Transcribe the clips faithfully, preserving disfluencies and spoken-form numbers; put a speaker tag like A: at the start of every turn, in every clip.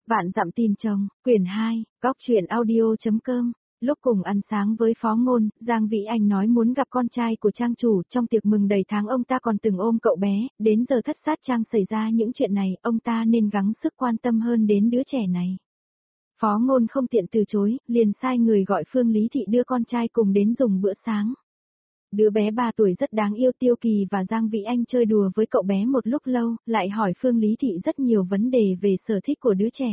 A: Vạn dặm tìm chồng, quyển hai, góc truyện audio.com. Lúc cùng ăn sáng với Phó Ngôn, Giang Vĩ Anh nói muốn gặp con trai của trang chủ, trong tiệc mừng đầy tháng ông ta còn từng ôm cậu bé, đến giờ thất sát trang xảy ra những chuyện này, ông ta nên gắng sức quan tâm hơn đến đứa trẻ này. Phó Ngôn không tiện từ chối, liền sai người gọi Phương Lý Thị đưa con trai cùng đến dùng bữa sáng. Đứa bé ba tuổi rất đáng yêu. Tiêu Kỳ và Giang Vĩ Anh chơi đùa với cậu bé một lúc lâu, lại hỏi Phương Lý Thị rất nhiều vấn đề về sở thích của đứa trẻ.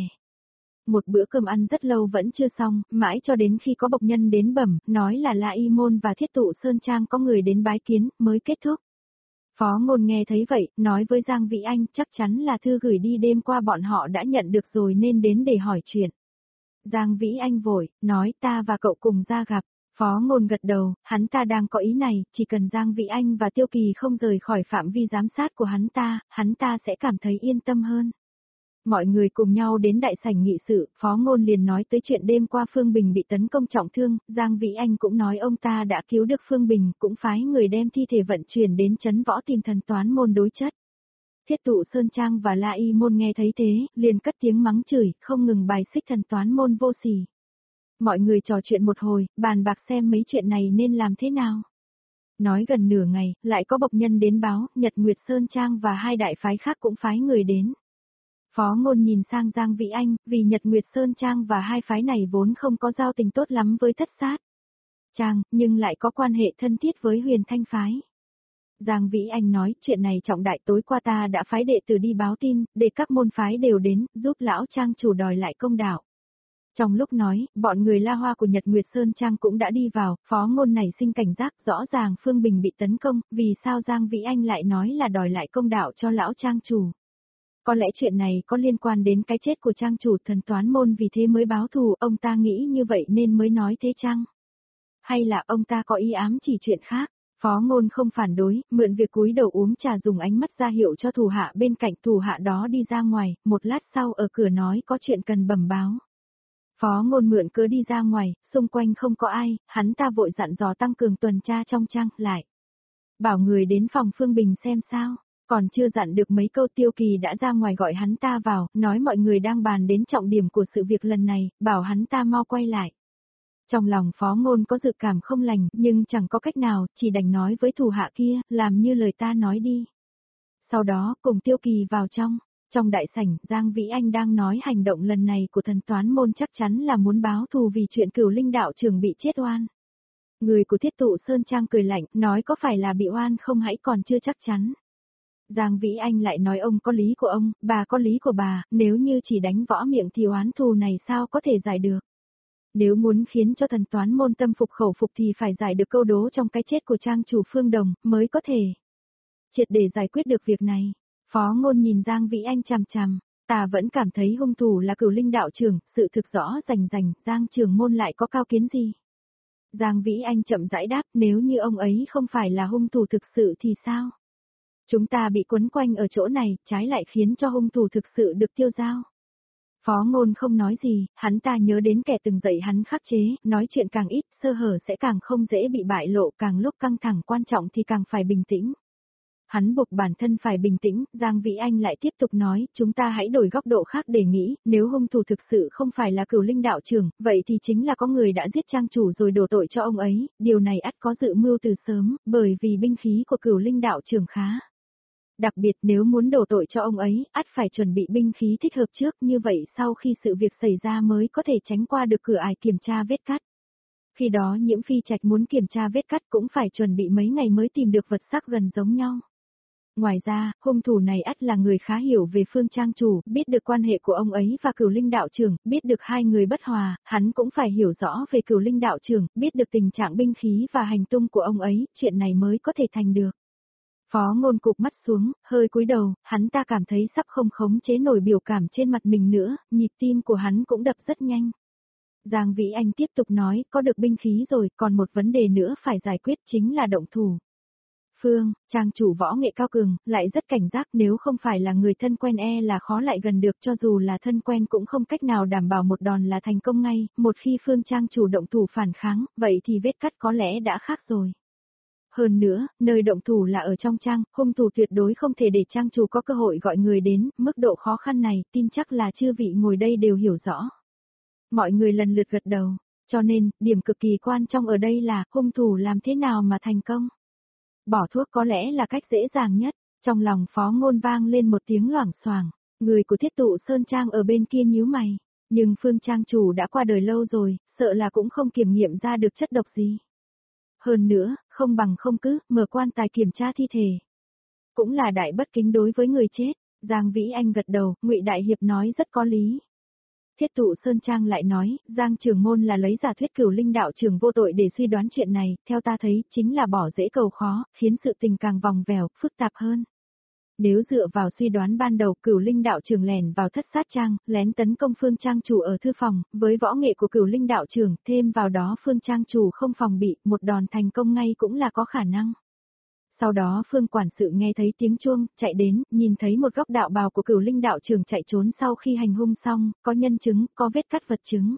A: Một bữa cơm ăn rất lâu vẫn chưa xong, mãi cho đến khi có bộc nhân đến bẩm, nói là La Y Môn và Thiết Tụ Sơn Trang có người đến bái kiến, mới kết thúc. Phó Ngôn nghe thấy vậy, nói với Giang Vĩ Anh chắc chắn là thư gửi đi đêm qua bọn họ đã nhận được rồi nên đến để hỏi chuyện. Giang Vĩ Anh vội, nói ta và cậu cùng ra gặp. Phó Ngôn gật đầu, hắn ta đang có ý này, chỉ cần Giang Vĩ Anh và Tiêu Kỳ không rời khỏi phạm vi giám sát của hắn ta, hắn ta sẽ cảm thấy yên tâm hơn. Mọi người cùng nhau đến đại sảnh nghị sự, Phó Ngôn liền nói tới chuyện đêm qua Phương Bình bị tấn công trọng thương, Giang Vĩ Anh cũng nói ông ta đã cứu được Phương Bình, cũng phái người đem thi thể vận chuyển đến trấn võ tìm thần toán môn đối chất. Thiết Tụ Sơn Trang và La Y Môn nghe thấy thế, liền cất tiếng mắng chửi, không ngừng bài xích thần toán môn vô sỉ. Mọi người trò chuyện một hồi, bàn bạc xem mấy chuyện này nên làm thế nào. Nói gần nửa ngày, lại có bộc nhân đến báo, Nhật Nguyệt Sơn Trang và hai đại phái khác cũng phái người đến. Phó Ngôn nhìn sang Giang Vĩ Anh, vì Nhật Nguyệt Sơn Trang và hai phái này vốn không có giao tình tốt lắm với Thất Sát Trang, nhưng lại có quan hệ thân thiết với Huyền Thanh phái. Giang Vĩ Anh nói, chuyện này trọng đại, tối qua ta đã phái đệ tử đi báo tin, để các môn phái đều đến, giúp lão trang chủ đòi lại công đạo. Trong lúc nói, bọn người La Hoa của Nhật Nguyệt Sơn Trang cũng đã đi vào, Phó Ngôn nảy sinh cảnh giác, rõ ràng Phương Bình bị tấn công, vì sao Giang Vĩ Anh lại nói là đòi lại công đạo cho lão trang chủ. Có lẽ chuyện này có liên quan đến cái chết của trang chủ thần toán môn vì thế mới báo thù, ông ta nghĩ như vậy nên mới nói thế chăng? Hay là ông ta có ý ám chỉ chuyện khác? Phó Ngôn không phản đối, mượn việc cúi đầu uống trà dùng ánh mắt ra hiệu cho thủ hạ bên cạnh, thủ hạ đó đi ra ngoài, một lát sau ở cửa nói có chuyện cần bẩm báo. Phó Ngôn mượn cớ đi ra ngoài, xung quanh không có ai, hắn ta vội dặn dò tăng cường tuần tra trong trang, lại bảo người đến phòng Phương Bình xem sao. Còn chưa dặn được mấy câu, Tiêu Kỳ đã ra ngoài gọi hắn ta vào, nói mọi người đang bàn đến trọng điểm của sự việc lần này, bảo hắn ta mau quay lại. Trong lòng Phó Ngôn có dự cảm không lành, nhưng chẳng có cách nào, chỉ đành nói với thủ hạ kia, làm như lời ta nói đi. Sau đó, cùng Tiêu Kỳ vào trong. Trong đại sảnh, Giang Vĩ Anh đang nói hành động lần này của thần toán môn chắc chắn là muốn báo thù vì chuyện Cửu Linh đạo trưởng bị chết oan. Người của Thiết Tụ Sơn Trang cười lạnh, nói có phải là bị oan không hãy còn chưa chắc chắn. Giang Vĩ Anh lại nói ông có lý của ông, bà có lý của bà, nếu như chỉ đánh võ miệng thì oán thù này sao có thể giải được. Nếu muốn khiến cho thần toán môn tâm phục khẩu phục thì phải giải được câu đố trong cái chết của trang chủ Phương Đồng, mới có thể triệt để giải quyết được việc này. Phó Ngôn nhìn Giang Vĩ Anh chằm chằm, ta vẫn cảm thấy hung thủ là Cửu Linh đạo trưởng, sự thực rõ rành rành, Giang trưởng môn lại có cao kiến gì. Giang Vĩ Anh chậm rãi đáp, nếu như ông ấy không phải là hung thủ thực sự thì sao? Chúng ta bị quấn quanh ở chỗ này, trái lại khiến cho hung thủ thực sự được tiêu dao. Phó Ngôn không nói gì, hắn ta nhớ đến kẻ từng dạy hắn khắc chế, nói chuyện càng ít, sơ hở sẽ càng không dễ bị bại lộ, càng lúc căng thẳng quan trọng thì càng phải bình tĩnh. Hắn buộc bản thân phải bình tĩnh, Giang Vĩ Anh lại tiếp tục nói, chúng ta hãy đổi góc độ khác để nghĩ, nếu hung thủ thực sự không phải là Cửu Linh đạo trưởng, vậy thì chính là có người đã giết trang chủ rồi đổ tội cho ông ấy, điều này ắt có dự mưu từ sớm, bởi vì binh khí của Cửu Linh đạo trưởng khá đặc biệt, nếu muốn đổ tội cho ông ấy, ắt phải chuẩn bị binh khí thích hợp trước, như vậy sau khi sự việc xảy ra mới có thể tránh qua được cửa ải kiểm tra vết cắt. Khi đó Nhiễm Phi Trạch muốn kiểm tra vết cắt cũng phải chuẩn bị mấy ngày mới tìm được vật sắc gần giống nhau. Ngoài ra, hung thủ này ắt là người khá hiểu về Phương trang chủ, biết được quan hệ của ông ấy và Cửu Linh đạo trưởng, biết được hai người bất hòa, hắn cũng phải hiểu rõ về Cửu Linh đạo trưởng, biết được tình trạng binh khí và hành tung của ông ấy, chuyện này mới có thể thành được. Phó Ngôn cụp mắt xuống, hơi cúi đầu, hắn ta cảm thấy sắp không khống chế nổi biểu cảm trên mặt mình nữa, nhịp tim của hắn cũng đập rất nhanh. Giang Vĩ Anh tiếp tục nói, có được binh khí rồi, còn một vấn đề nữa phải giải quyết chính là động thủ. Phương, trang chủ võ nghệ cao cường, lại rất cảnh giác, nếu không phải là người thân quen e là khó lại gần được, cho dù là thân quen cũng không cách nào đảm bảo một đòn là thành công ngay, một khi Phương trang chủ động thủ phản kháng, vậy thì vết cắt có lẽ đã khác rồi. Hơn nữa, nơi động thủ là ở trong trang, hung thủ tuyệt đối không thể để trang chủ có cơ hội gọi người đến, mức độ khó khăn này, tin chắc là chư vị ngồi đây đều hiểu rõ. Mọi người lần lượt gật đầu, cho nên, điểm cực kỳ quan trọng ở đây là, hung thủ làm thế nào mà thành công. Bỏ thuốc có lẽ là cách dễ dàng nhất, trong lòng Phó Ngôn vang lên một tiếng loảng xoảng, người của Thiết Tụ Sơn Trang ở bên kia nhíu mày, nhưng Phương Trang chủ đã qua đời lâu rồi, sợ là cũng không kiểm nghiệm ra được chất độc gì. Hơn nữa, không bằng không cứ, mở quan tài kiểm tra thi thể. Cũng là đại bất kính đối với người chết, Giang Vĩ Anh gật đầu, Ngụy Đại Hiệp nói rất có lý. Thiết Tụ Sơn Trang lại nói, Giang trưởng môn là lấy giả thuyết Cửu Linh đạo trưởng vô tội để suy đoán chuyện này, theo ta thấy, chính là bỏ dễ cầu khó, khiến sự tình càng vòng vèo, phức tạp hơn. Nếu dựa vào suy đoán ban đầu, Cửu Linh đạo trưởng lẻn vào thất sát trang, lén tấn công Phương Trang chủ ở thư phòng, với võ nghệ của Cửu Linh đạo trưởng, thêm vào đó Phương Trang chủ không phòng bị, một đòn thành công ngay cũng là có khả năng. Sau đó Phương quản sự nghe thấy tiếng chuông, chạy đến, nhìn thấy một góc đạo bào của Cửu Linh đạo trưởng chạy trốn sau khi hành hung xong, có nhân chứng, có vết cắt vật chứng.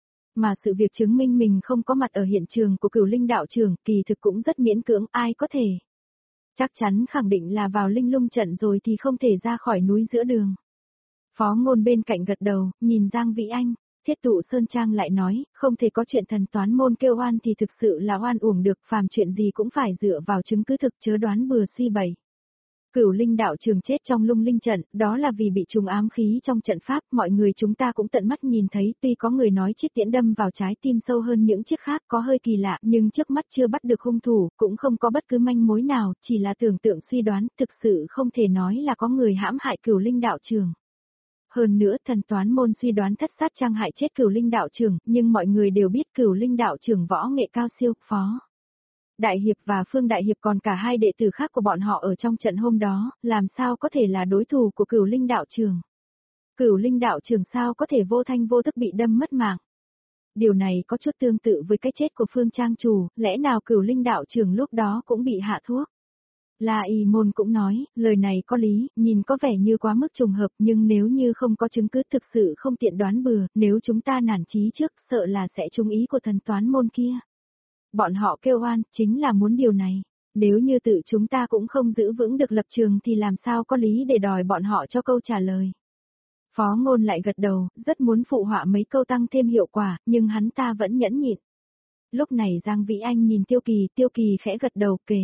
A: Mà sự việc chứng minh mình không có mặt ở hiện trường của Cửu Linh đạo trưởng, kỳ thực cũng rất miễn cưỡng, ai có thể. Chắc chắn khẳng định là vào Linh Lung trận rồi thì không thể ra khỏi núi giữa đường. Phó Ngôn bên cạnh gật đầu, nhìn Giang Vĩ Anh, Thiết Tụ Sơn Trang lại nói, không thể có chuyện thần toán môn kêu oan thì thực sự là oan uổng được, phàm chuyện gì cũng phải dựa vào chứng cứ thực chớ đoán bừa suy bày. Cửu Linh đạo trường chết trong Lung Linh trận, đó là vì bị trùng ám khí trong trận pháp, mọi người chúng ta cũng tận mắt nhìn thấy, tuy có người nói chiếc tiễn đâm vào trái tim sâu hơn những chiếc khác có hơi kỳ lạ, nhưng trước mắt chưa bắt được hung thủ, cũng không có bất cứ manh mối nào, chỉ là tưởng tượng suy đoán, thực sự không thể nói là có người hãm hại Cửu Linh đạo trường. Hơn nữa, thần toán môn suy đoán thất sát trang hại chết Cửu Linh đạo trưởng, nhưng mọi người đều biết Cửu Linh đạo trưởng võ nghệ cao siêu, Phó Đại Hiệp và Phương Đại Hiệp còn cả hai đệ tử khác của bọn họ ở trong trận hôm đó, làm sao có thể là đối thủ của Cửu Linh đạo trưởng. Cửu Linh đạo trưởng sao có thể vô thanh vô tức bị đâm mất mạng. Điều này có chút tương tự với cái chết của Phương Trang chủ, lẽ nào Cửu Linh đạo trưởng lúc đó cũng bị hạ thuốc. La Y Môn cũng nói, lời này có lý, nhìn có vẻ như quá mức trùng hợp, nhưng nếu như không có chứng cứ thực sự không tiện đoán bừa, nếu chúng ta nản chí trước, sợ là sẽ trúng ý của thần toán môn kia. Bọn họ kêu oan, chính là muốn điều này. Nếu như tự chúng ta cũng không giữ vững được lập trường thì làm sao có lý để đòi bọn họ cho câu trả lời. Phó Ngôn lại gật đầu, rất muốn phụ họa mấy câu tăng thêm hiệu quả, nhưng hắn ta vẫn nhẫn nhịn. Lúc này Giang Vĩ Anh nhìn Tiêu Kỳ, Tiêu Kỳ khẽ gật đầu kề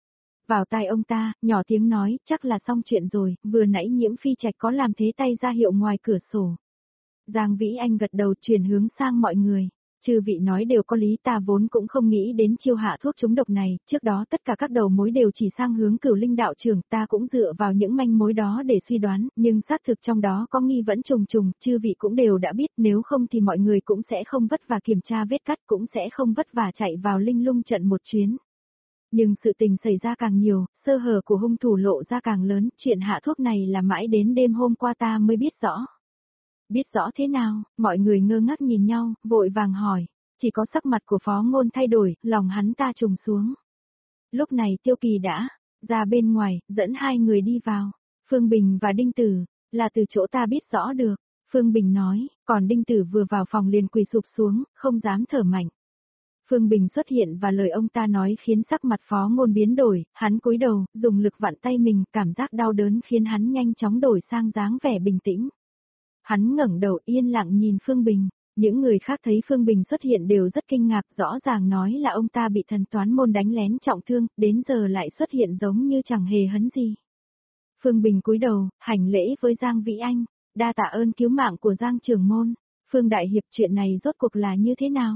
A: vào tai ông ta, nhỏ tiếng nói, chắc là xong chuyện rồi, vừa nãy Nhiễm Phi Trạch có làm thế tay ra hiệu ngoài cửa sổ. Giang Vĩ Anh gật đầu chuyển hướng sang mọi người. Chư vị nói đều có lý, ta vốn cũng không nghĩ đến chiêu hạ thuốc trúng độc này, trước đó tất cả các đầu mối đều chỉ sang hướng Cửu Linh đạo trưởng, ta cũng dựa vào những manh mối đó để suy đoán, nhưng xác thực trong đó có nghi vẫn trùng trùng, chư vị cũng đều đã biết, nếu không thì mọi người cũng sẽ không vất vả kiểm tra vết cắt, cũng sẽ không vất vả chạy vào Linh Lung trận một chuyến. Nhưng sự tình xảy ra càng nhiều, sơ hở của hung thủ lộ ra càng lớn, chuyện hạ thuốc này là mãi đến đêm hôm qua ta mới biết rõ. Biết rõ thế nào, mọi người ngơ ngác nhìn nhau, vội vàng hỏi, chỉ có sắc mặt của Phó Ngôn thay đổi, lòng hắn ta trùng xuống. Lúc này Tiêu Kỳ đã ra bên ngoài, dẫn hai người đi vào, Phương Bình và Đinh Tử, là từ chỗ ta biết rõ được, Phương Bình nói, còn Đinh Tử vừa vào phòng liền quỳ sụp xuống, không dám thở mạnh. Phương Bình xuất hiện và lời ông ta nói khiến sắc mặt Phó Ngôn biến đổi, hắn cúi đầu, dùng lực vặn tay mình, cảm giác đau đớn khiến hắn nhanh chóng đổi sang dáng vẻ bình tĩnh. Hắn ngẩng đầu yên lặng nhìn Phương Bình, những người khác thấy Phương Bình xuất hiện đều rất kinh ngạc, rõ ràng nói là ông ta bị thần toán môn đánh lén trọng thương, đến giờ lại xuất hiện giống như chẳng hề hấn gì. Phương Bình cúi đầu, hành lễ với Giang Vĩ Anh, đa tạ ơn cứu mạng của Giang trưởng môn, Phương Đại Hiệp chuyện này rốt cuộc là như thế nào?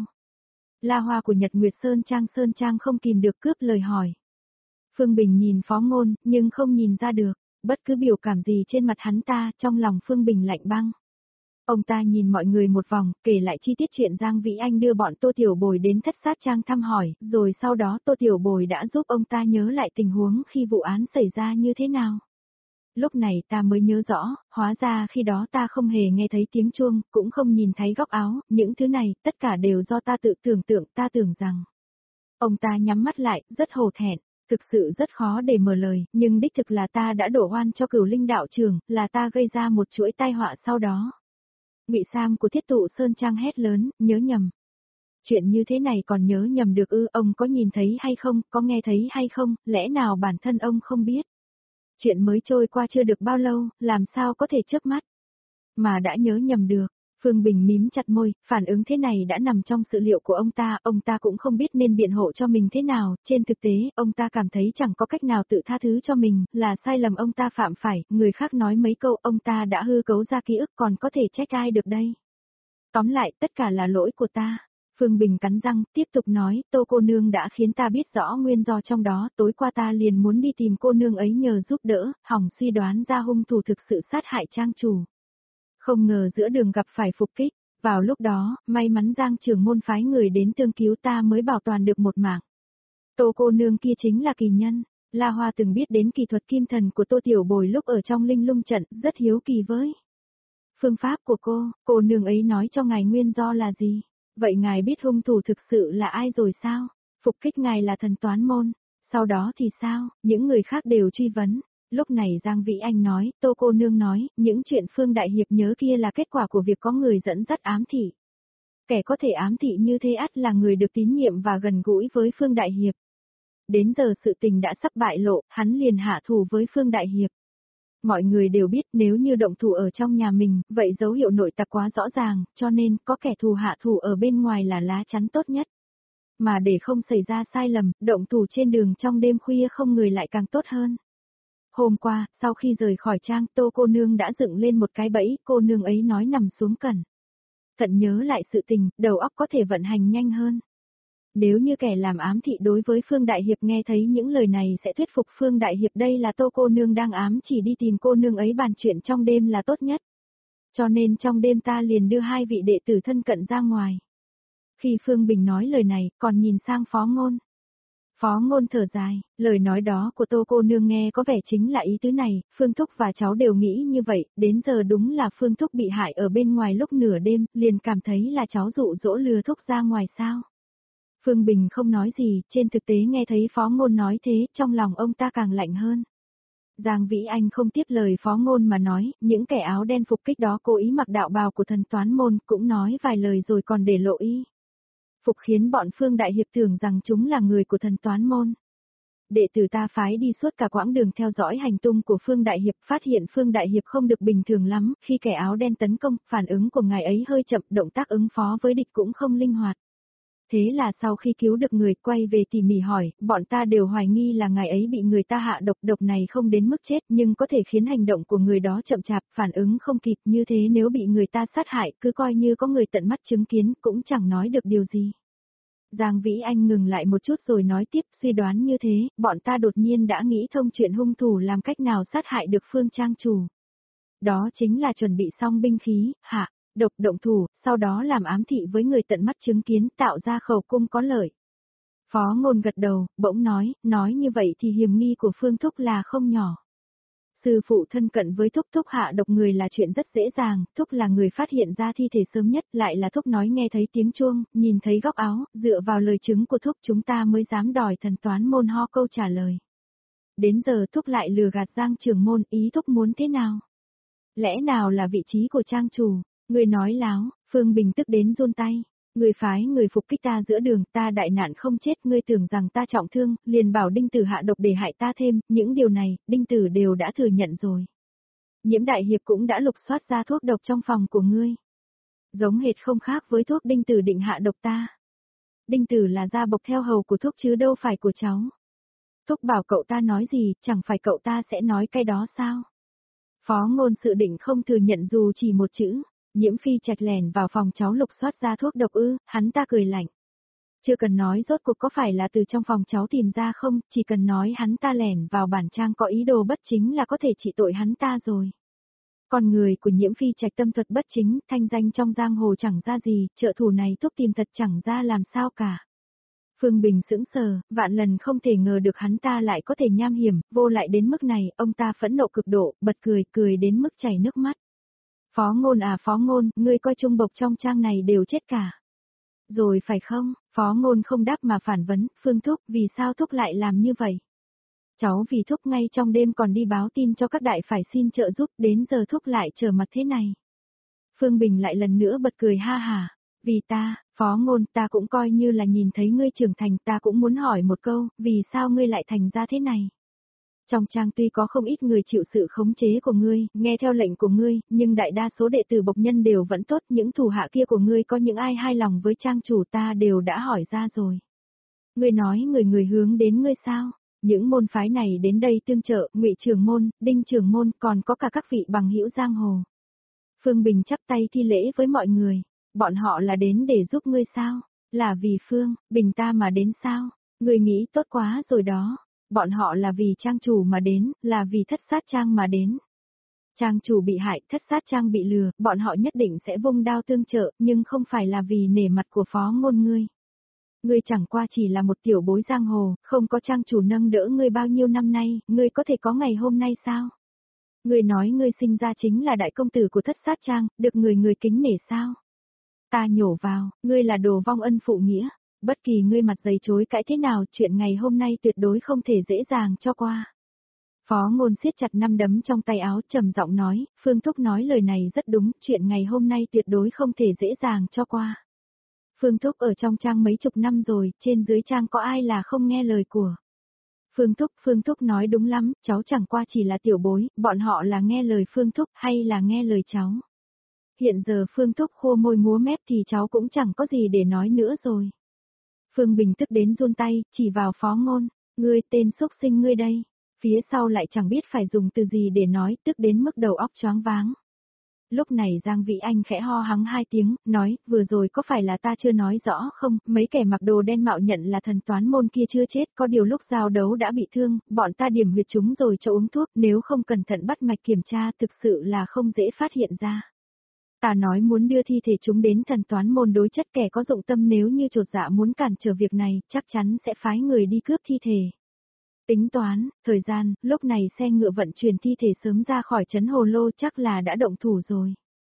A: La Hoa của Nhật Nguyệt Sơn Trang Sơn Trang không kìm được cướp lời hỏi. Phương Bình nhìn Phó Ngôn, nhưng không nhìn ra được bất cứ biểu cảm gì trên mặt hắn ta, trong lòng Phương Bình lạnh băng. Ông ta nhìn mọi người một vòng, kể lại chi tiết chuyện Giang Vĩ Anh đưa bọn Tô Tiểu Bồi đến thất sát trang thăm hỏi, rồi sau đó Tô Tiểu Bồi đã giúp ông ta nhớ lại tình huống khi vụ án xảy ra như thế nào. Lúc này ta mới nhớ rõ, hóa ra khi đó ta không hề nghe thấy tiếng chuông, cũng không nhìn thấy góc áo, những thứ này, tất cả đều do ta tự tưởng tượng, ta tưởng rằng. Ông ta nhắm mắt lại, rất hổ thẹn. Thực sự rất khó để mở lời, nhưng đích thực là ta đã đổ oan cho Cửu Linh đạo trưởng, là ta gây ra một chuỗi tai họa sau đó. Ngụy Sam của Thiết Tụ Sơn Trang hét lớn, nhớ nhầm. Chuyện như thế này còn nhớ nhầm được ư, ông có nhìn thấy hay không, có nghe thấy hay không, lẽ nào bản thân ông không biết. Chuyện mới trôi qua chưa được bao lâu, làm sao có thể chớp mắt, mà đã nhớ nhầm được. Phương Bình mím chặt môi, phản ứng thế này đã nằm trong sự liệu của ông ta, ông ta cũng không biết nên biện hộ cho mình thế nào, trên thực tế, ông ta cảm thấy chẳng có cách nào tự tha thứ cho mình, là sai lầm ông ta phạm phải, người khác nói mấy câu ông ta đã hư cấu ra ký ức còn có thể trách ai được đây. Tóm lại, tất cả là lỗi của ta. Phương Bình cắn răng, tiếp tục nói, Tô cô nương đã khiến ta biết rõ nguyên do trong đó, tối qua ta liền muốn đi tìm cô nương ấy nhờ giúp đỡ, hỏng suy đoán ra hung thủ thực sự sát hại trang chủ. Không ngờ giữa đường gặp phải phục kích, vào lúc đó, may mắn Giang trưởng môn phái người đến tương cứu ta mới bảo toàn được một mạng. Tô cô nương kia chính là kỳ nhân, La Hoa từng biết đến kỳ thuật kim thần của Tô Tiểu Bồi lúc ở trong linh lung trận, rất hiếu kỳ với phương pháp của cô, cô nương ấy nói cho ngài nguyên do là gì? Vậy ngài biết hung thủ thực sự là ai rồi sao? Phục kích ngài là thần toán môn, sau đó thì sao? Những người khác đều truy vấn. Lúc này Giang Vĩ Anh nói, Tô cô nương nói, những chuyện Phương Đại Hiệp nhớ kia là kết quả của việc có người dẫn dắt ám thị. Kẻ có thể ám thị như thế ắt là người được tín nhiệm và gần gũi với Phương Đại Hiệp. Đến giờ sự tình đã sắp bại lộ, hắn liền hạ thủ với Phương Đại Hiệp. Mọi người đều biết nếu như động thủ ở trong nhà mình, vậy dấu hiệu nội tặc quá rõ ràng, cho nên có kẻ thù hạ thủ ở bên ngoài là lá chắn tốt nhất. Mà để không xảy ra sai lầm, động thủ trên đường trong đêm khuya không người lại càng tốt hơn. Hôm qua, sau khi rời khỏi trang, Tô cô nương đã dựng lên một cái bẫy, cô nương ấy nói nằm xuống cẩn thận nhớ lại sự tình, đầu óc có thể vận hành nhanh hơn. Nếu như kẻ làm ám thị đối với Phương Đại Hiệp nghe thấy những lời này sẽ thuyết phục Phương Đại Hiệp đây là Tô cô nương đang ám chỉ đi tìm cô nương ấy bàn chuyện trong đêm là tốt nhất. Cho nên trong đêm ta liền đưa hai vị đệ tử thân cận ra ngoài. Khi Phương Bình nói lời này, còn nhìn sang Phó Ngôn. Phó Ngôn thở dài, lời nói đó của Tô cô nương nghe có vẻ chính là ý tứ này, Phương Thúc và cháu đều nghĩ như vậy, đến giờ đúng là Phương Thúc bị hại ở bên ngoài lúc nửa đêm, liền cảm thấy là cháu dụ dỗ lừa Thúc ra ngoài sao. Phương Bình không nói gì, trên thực tế nghe thấy Phó Ngôn nói thế, trong lòng ông ta càng lạnh hơn. Giang Vĩ Anh không tiếp lời Phó Ngôn mà nói, những kẻ áo đen phục kích đó cố ý mặc đạo bào của thần toán môn, cũng nói vài lời rồi còn để lộ ý phục khiến bọn Phương Đại Hiệp tưởng rằng chúng là người của thần toán môn. Đệ tử ta phái đi suốt cả quãng đường theo dõi hành tung của Phương Đại Hiệp, phát hiện Phương Đại Hiệp không được bình thường lắm, khi kẻ áo đen tấn công, phản ứng của ngài ấy hơi chậm, động tác ứng phó với địch cũng không linh hoạt. Thế là sau khi cứu được người, quay về tỉ mỉ hỏi, bọn ta đều hoài nghi là ngài ấy bị người ta hạ độc, độc này không đến mức chết nhưng có thể khiến hành động của người đó chậm chạp, phản ứng không kịp, như thế nếu bị người ta sát hại, cứ coi như có người tận mắt chứng kiến, cũng chẳng nói được điều gì. Giang Vĩ Anh ngừng lại một chút rồi nói tiếp, suy đoán như thế, bọn ta đột nhiên đã nghĩ thông chuyện hung thủ làm cách nào sát hại được Phương trang chủ. Đó chính là chuẩn bị xong binh khí, hạ độc động thủ, sau đó làm ám thị với người tận mắt chứng kiến, tạo ra khẩu cung có lợi. Phó Ngôn gật đầu, bỗng nói, nói như vậy thì hiểm nghi của Phương Thúc là không nhỏ. Sư phụ thân cận với Thúc, Thúc hạ độc người là chuyện rất dễ dàng, Thúc là người phát hiện ra thi thể sớm nhất, lại là Thúc nói nghe thấy tiếng chuông, nhìn thấy góc áo, dựa vào lời chứng của Thúc chúng ta mới dám đòi thần toán môn ho câu trả lời. Đến giờ Thúc lại lừa gạt Giang trưởng môn, ý Thúc muốn thế nào? Lẽ nào là vị trí của trang chủ? Người nói láo, Phương Bình tức đến run tay. Người phái người phục kích ta giữa đường, ta đại nạn không chết, ngươi tưởng rằng ta trọng thương, liền bảo Đinh Tử hạ độc để hại ta thêm, những điều này, Đinh Tử đều đã thừa nhận rồi. Nhiễm Đại Hiệp cũng đã lục soát ra thuốc độc trong phòng của ngươi. Giống hệt không khác với thuốc Đinh Tử định hạ độc ta. Đinh Tử là gia bộc theo hầu của thuốc chứ đâu phải của cháu. Thúc bảo cậu ta nói gì, chẳng phải cậu ta sẽ nói cái đó sao? Phó Ngôn sự định không thừa nhận dù chỉ một chữ. Nhiễm Phi Trạch lèn vào phòng cháu lục soát ra thuốc độc ư, hắn ta cười lạnh. Chưa cần nói rốt cuộc có phải là từ trong phòng cháu tìm ra không, chỉ cần nói hắn ta lèn vào bản trang có ý đồ bất chính là có thể trị tội hắn ta rồi. Con người của Nhiễm Phi Trạch tâm thuật bất chính, thanh danh trong giang hồ chẳng ra gì, trợ thủ này thuốc tìm thật chẳng ra làm sao cả. Phương Bình sững sờ, vạn lần không thể ngờ được hắn ta lại có thể nham hiểm, vô lại đến mức này, ông ta phẫn nộ cực độ, bật cười, cười đến mức chảy nước mắt. Phó Ngôn à Phó Ngôn, ngươi coi trung bộc trong trang này đều chết cả. Rồi phải không? Phó Ngôn không đáp mà phản vấn, Phương Thúc, vì sao Thúc lại làm như vậy? Cháu vì Thúc ngay trong đêm còn đi báo tin cho các đại phải xin trợ giúp, đến giờ Thúc lại trở mặt thế này. Phương Bình lại lần nữa bật cười ha hà, vì ta, Phó Ngôn, ta cũng coi như là nhìn thấy ngươi trưởng thành, ta cũng muốn hỏi một câu, vì sao ngươi lại thành ra thế này? Trong trang tuy có không ít người chịu sự khống chế của ngươi, nghe theo lệnh của ngươi, nhưng đại đa số đệ tử bộc nhân đều vẫn tốt, những thủ hạ kia của ngươi có những ai hài lòng với trang chủ ta đều đã hỏi ra rồi. Ngươi nói người người hướng đến ngươi sao? Những môn phái này đến đây tương trợ, Ngụy Trường Môn, Đinh Trường Môn, còn có cả các vị bằng hữu giang hồ. Phương Bình chắp tay thi lễ với mọi người, bọn họ là đến để giúp ngươi sao? Là vì Phương, Bình ta mà đến sao? Ngươi nghĩ tốt quá rồi đó. Bọn họ là vì trang chủ mà đến, là vì thất sát trang mà đến. Trang chủ bị hại, thất sát trang bị lừa, bọn họ nhất định sẽ vung đao tương trợ, nhưng không phải là vì nể mặt của Phó Ngôn ngươi. Ngươi chẳng qua chỉ là một tiểu bối giang hồ, không có trang chủ nâng đỡ ngươi bao nhiêu năm nay, ngươi có thể có ngày hôm nay sao? Ngươi nói ngươi sinh ra chính là đại công tử của thất sát trang, được người người kính nể sao? Ta nhổ vào, ngươi là đồ vong ân phụ nghĩa. Bất kỳ ngươi mặt dày chối cãi thế nào, chuyện ngày hôm nay tuyệt đối không thể dễ dàng cho qua. Phó Ngôn siết chặt năm đấm trong tay áo, trầm giọng nói, Phương Thúc nói lời này rất đúng, chuyện ngày hôm nay tuyệt đối không thể dễ dàng cho qua. Phương Thúc ở trong trang mấy chục năm rồi, trên dưới trang có ai là không nghe lời của. Phương Thúc, Phương Thúc nói đúng lắm, cháu chẳng qua chỉ là tiểu bối, bọn họ là nghe lời Phương Thúc hay là nghe lời cháu. Hiện giờ Phương Thúc khô môi múa mép thì cháu cũng chẳng có gì để nói nữa rồi. Phương Bình tức đến run tay, chỉ vào Phó Ngôn, ngươi tên xúc sinh ngươi đây, phía sau lại chẳng biết phải dùng từ gì để nói, tức đến mức đầu óc choáng váng. Lúc này Giang Vĩ Anh khẽ ho hắng hai tiếng, nói, vừa rồi có phải là ta chưa nói rõ không, mấy kẻ mặc đồ đen mạo nhận là thần toán môn kia chưa chết, có điều lúc giao đấu đã bị thương, bọn ta điểm huyệt chúng rồi cho uống thuốc, nếu không cẩn thận bắt mạch kiểm tra thực sự là không dễ phát hiện ra. Ta nói muốn đưa thi thể chúng đến thần toán môn đối chất, kẻ có dụng tâm nếu như chột dạ muốn cản trở việc này, chắc chắn sẽ phái người đi cướp thi thể. Tính toán, thời gian, lúc này xe ngựa vận chuyển thi thể sớm ra khỏi trấn Hồ Lô chắc là đã động thủ rồi.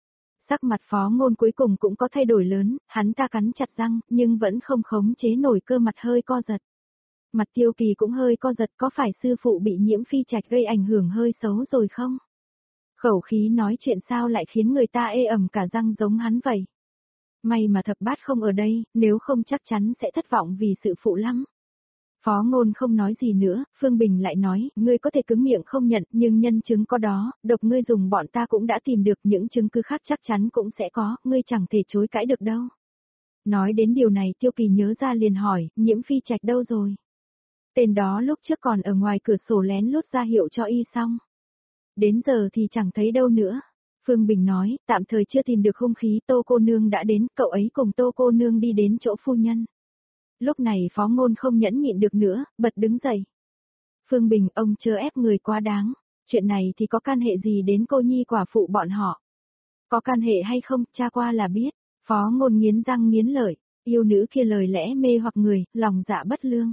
A: Sắc mặt Phó Ngôn cuối cùng cũng có thay đổi lớn, hắn ta cắn chặt răng, nhưng vẫn không khống chế nổi, cơ mặt hơi co giật. Mặt Tiêu Kỳ cũng hơi co giật, có phải sư phụ bị nhiễm phi trạch gây ảnh hưởng hơi xấu rồi không? Khẩu khí nói chuyện sao lại khiến người ta ê ẩm cả răng giống hắn vậy? May mà thập bát không ở đây, nếu không chắc chắn sẽ thất vọng vì sự phụ lắm. Phó Ngôn không nói gì nữa, Phương Bình lại nói, ngươi có thể cứng miệng không nhận, nhưng nhân chứng có đó, độc ngươi dùng bọn ta cũng đã tìm được, những chứng cứ khác chắc chắn cũng sẽ có, ngươi chẳng thể chối cãi được đâu. Nói đến điều này Tiêu Kỳ nhớ ra liền hỏi, nhiễm phi trạch đâu rồi? Tên đó lúc trước còn ở ngoài cửa sổ lén lút ra hiệu cho y xong. Đến giờ thì chẳng thấy đâu nữa. Phương Bình nói, tạm thời chưa tìm được hung khí, Tô cô nương đã đến, cậu ấy cùng Tô cô nương đi đến chỗ phu nhân. Lúc này Phó Ngôn không nhẫn nhịn được nữa, bật đứng dậy. Phương Bình, ông chớ ép người quá đáng, chuyện này thì có can hệ gì đến cô nhi quả phụ bọn họ? Có can hệ hay không, cha qua là biết. Phó Ngôn nghiến răng nghiến lợi, yêu nữ kia lời lẽ mê hoặc người, lòng dạ bất lương.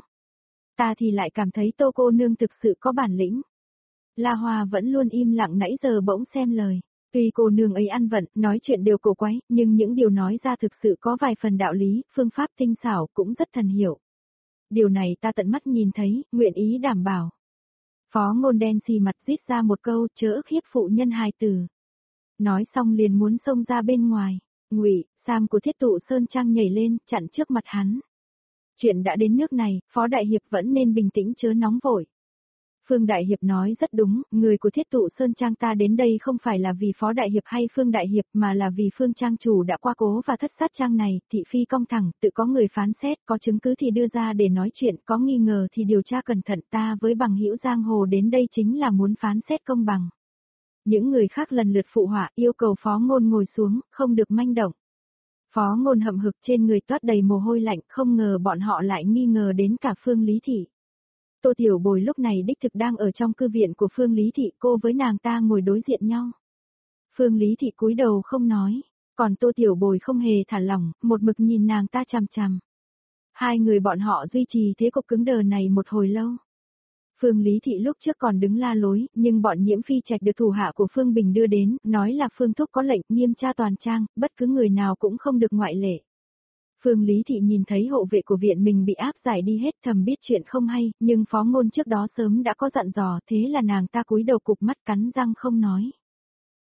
A: Ta thì lại cảm thấy Tô cô nương thực sự có bản lĩnh. La Hoa vẫn luôn im lặng nãy giờ bỗng xem lời. Tuy cô nương ấy ăn vận, nói chuyện đều cổ quái, nhưng những điều nói ra thực sự có vài phần đạo lý, phương pháp tinh xảo, cũng rất thần hiệu. Điều này ta tận mắt nhìn thấy, nguyện ý đảm bảo. Phó Ngôn đen xì mặt rít ra một câu, chớ ức hiếp phụ nhân hài tử. Nói xong liền muốn xông ra bên ngoài. Ngụy, Sam của Thiết Tụ Sơn Trang nhảy lên, chặn trước mặt hắn. Chuyện đã đến nước này, Phó Đại Hiệp vẫn nên bình tĩnh chớ nóng vội. Phương Đại Hiệp nói rất đúng, người của Thiết Tụ Sơn Trang ta đến đây không phải là vì Phó Đại Hiệp hay Phương Đại Hiệp mà là vì Phương Trang chủ đã qua cố và thất sát trang này, thị phi công thẳng, tự có người phán xét, có chứng cứ thì đưa ra để nói chuyện, có nghi ngờ thì điều tra cẩn thận, ta với bằng hữu giang hồ đến đây chính là muốn phán xét công bằng. Những người khác lần lượt phụ họa yêu cầu Phó Ngôn ngồi xuống, không được manh động. Phó Ngôn hậm hực trên người toát đầy mồ hôi lạnh, không ngờ bọn họ lại nghi ngờ đến cả Phương Lý Thị. Tô Tiểu Bồi lúc này đích thực đang ở trong cư viện của Phương Lý Thị, cô với nàng ta ngồi đối diện nhau. Phương Lý Thị cúi đầu không nói, còn Tô Tiểu Bồi không hề thả lỏng, một mực nhìn nàng ta chằm chằm. Hai người bọn họ duy trì thế cục cứng đờ này một hồi lâu. Phương Lý Thị lúc trước còn đứng la lối, nhưng bọn nhiễm phi trạch được thủ hạ của Phương Bình đưa đến, nói là Phương Thúc có lệnh nghiêm tra toàn trang, bất cứ người nào cũng không được ngoại lệ. Phương Lý Thị nhìn thấy hộ vệ của viện mình bị áp giải đi hết, thầm biết chuyện không hay, nhưng Phó Ngôn trước đó sớm đã có dặn dò, thế là nàng ta cúi đầu cụp mắt cắn răng không nói.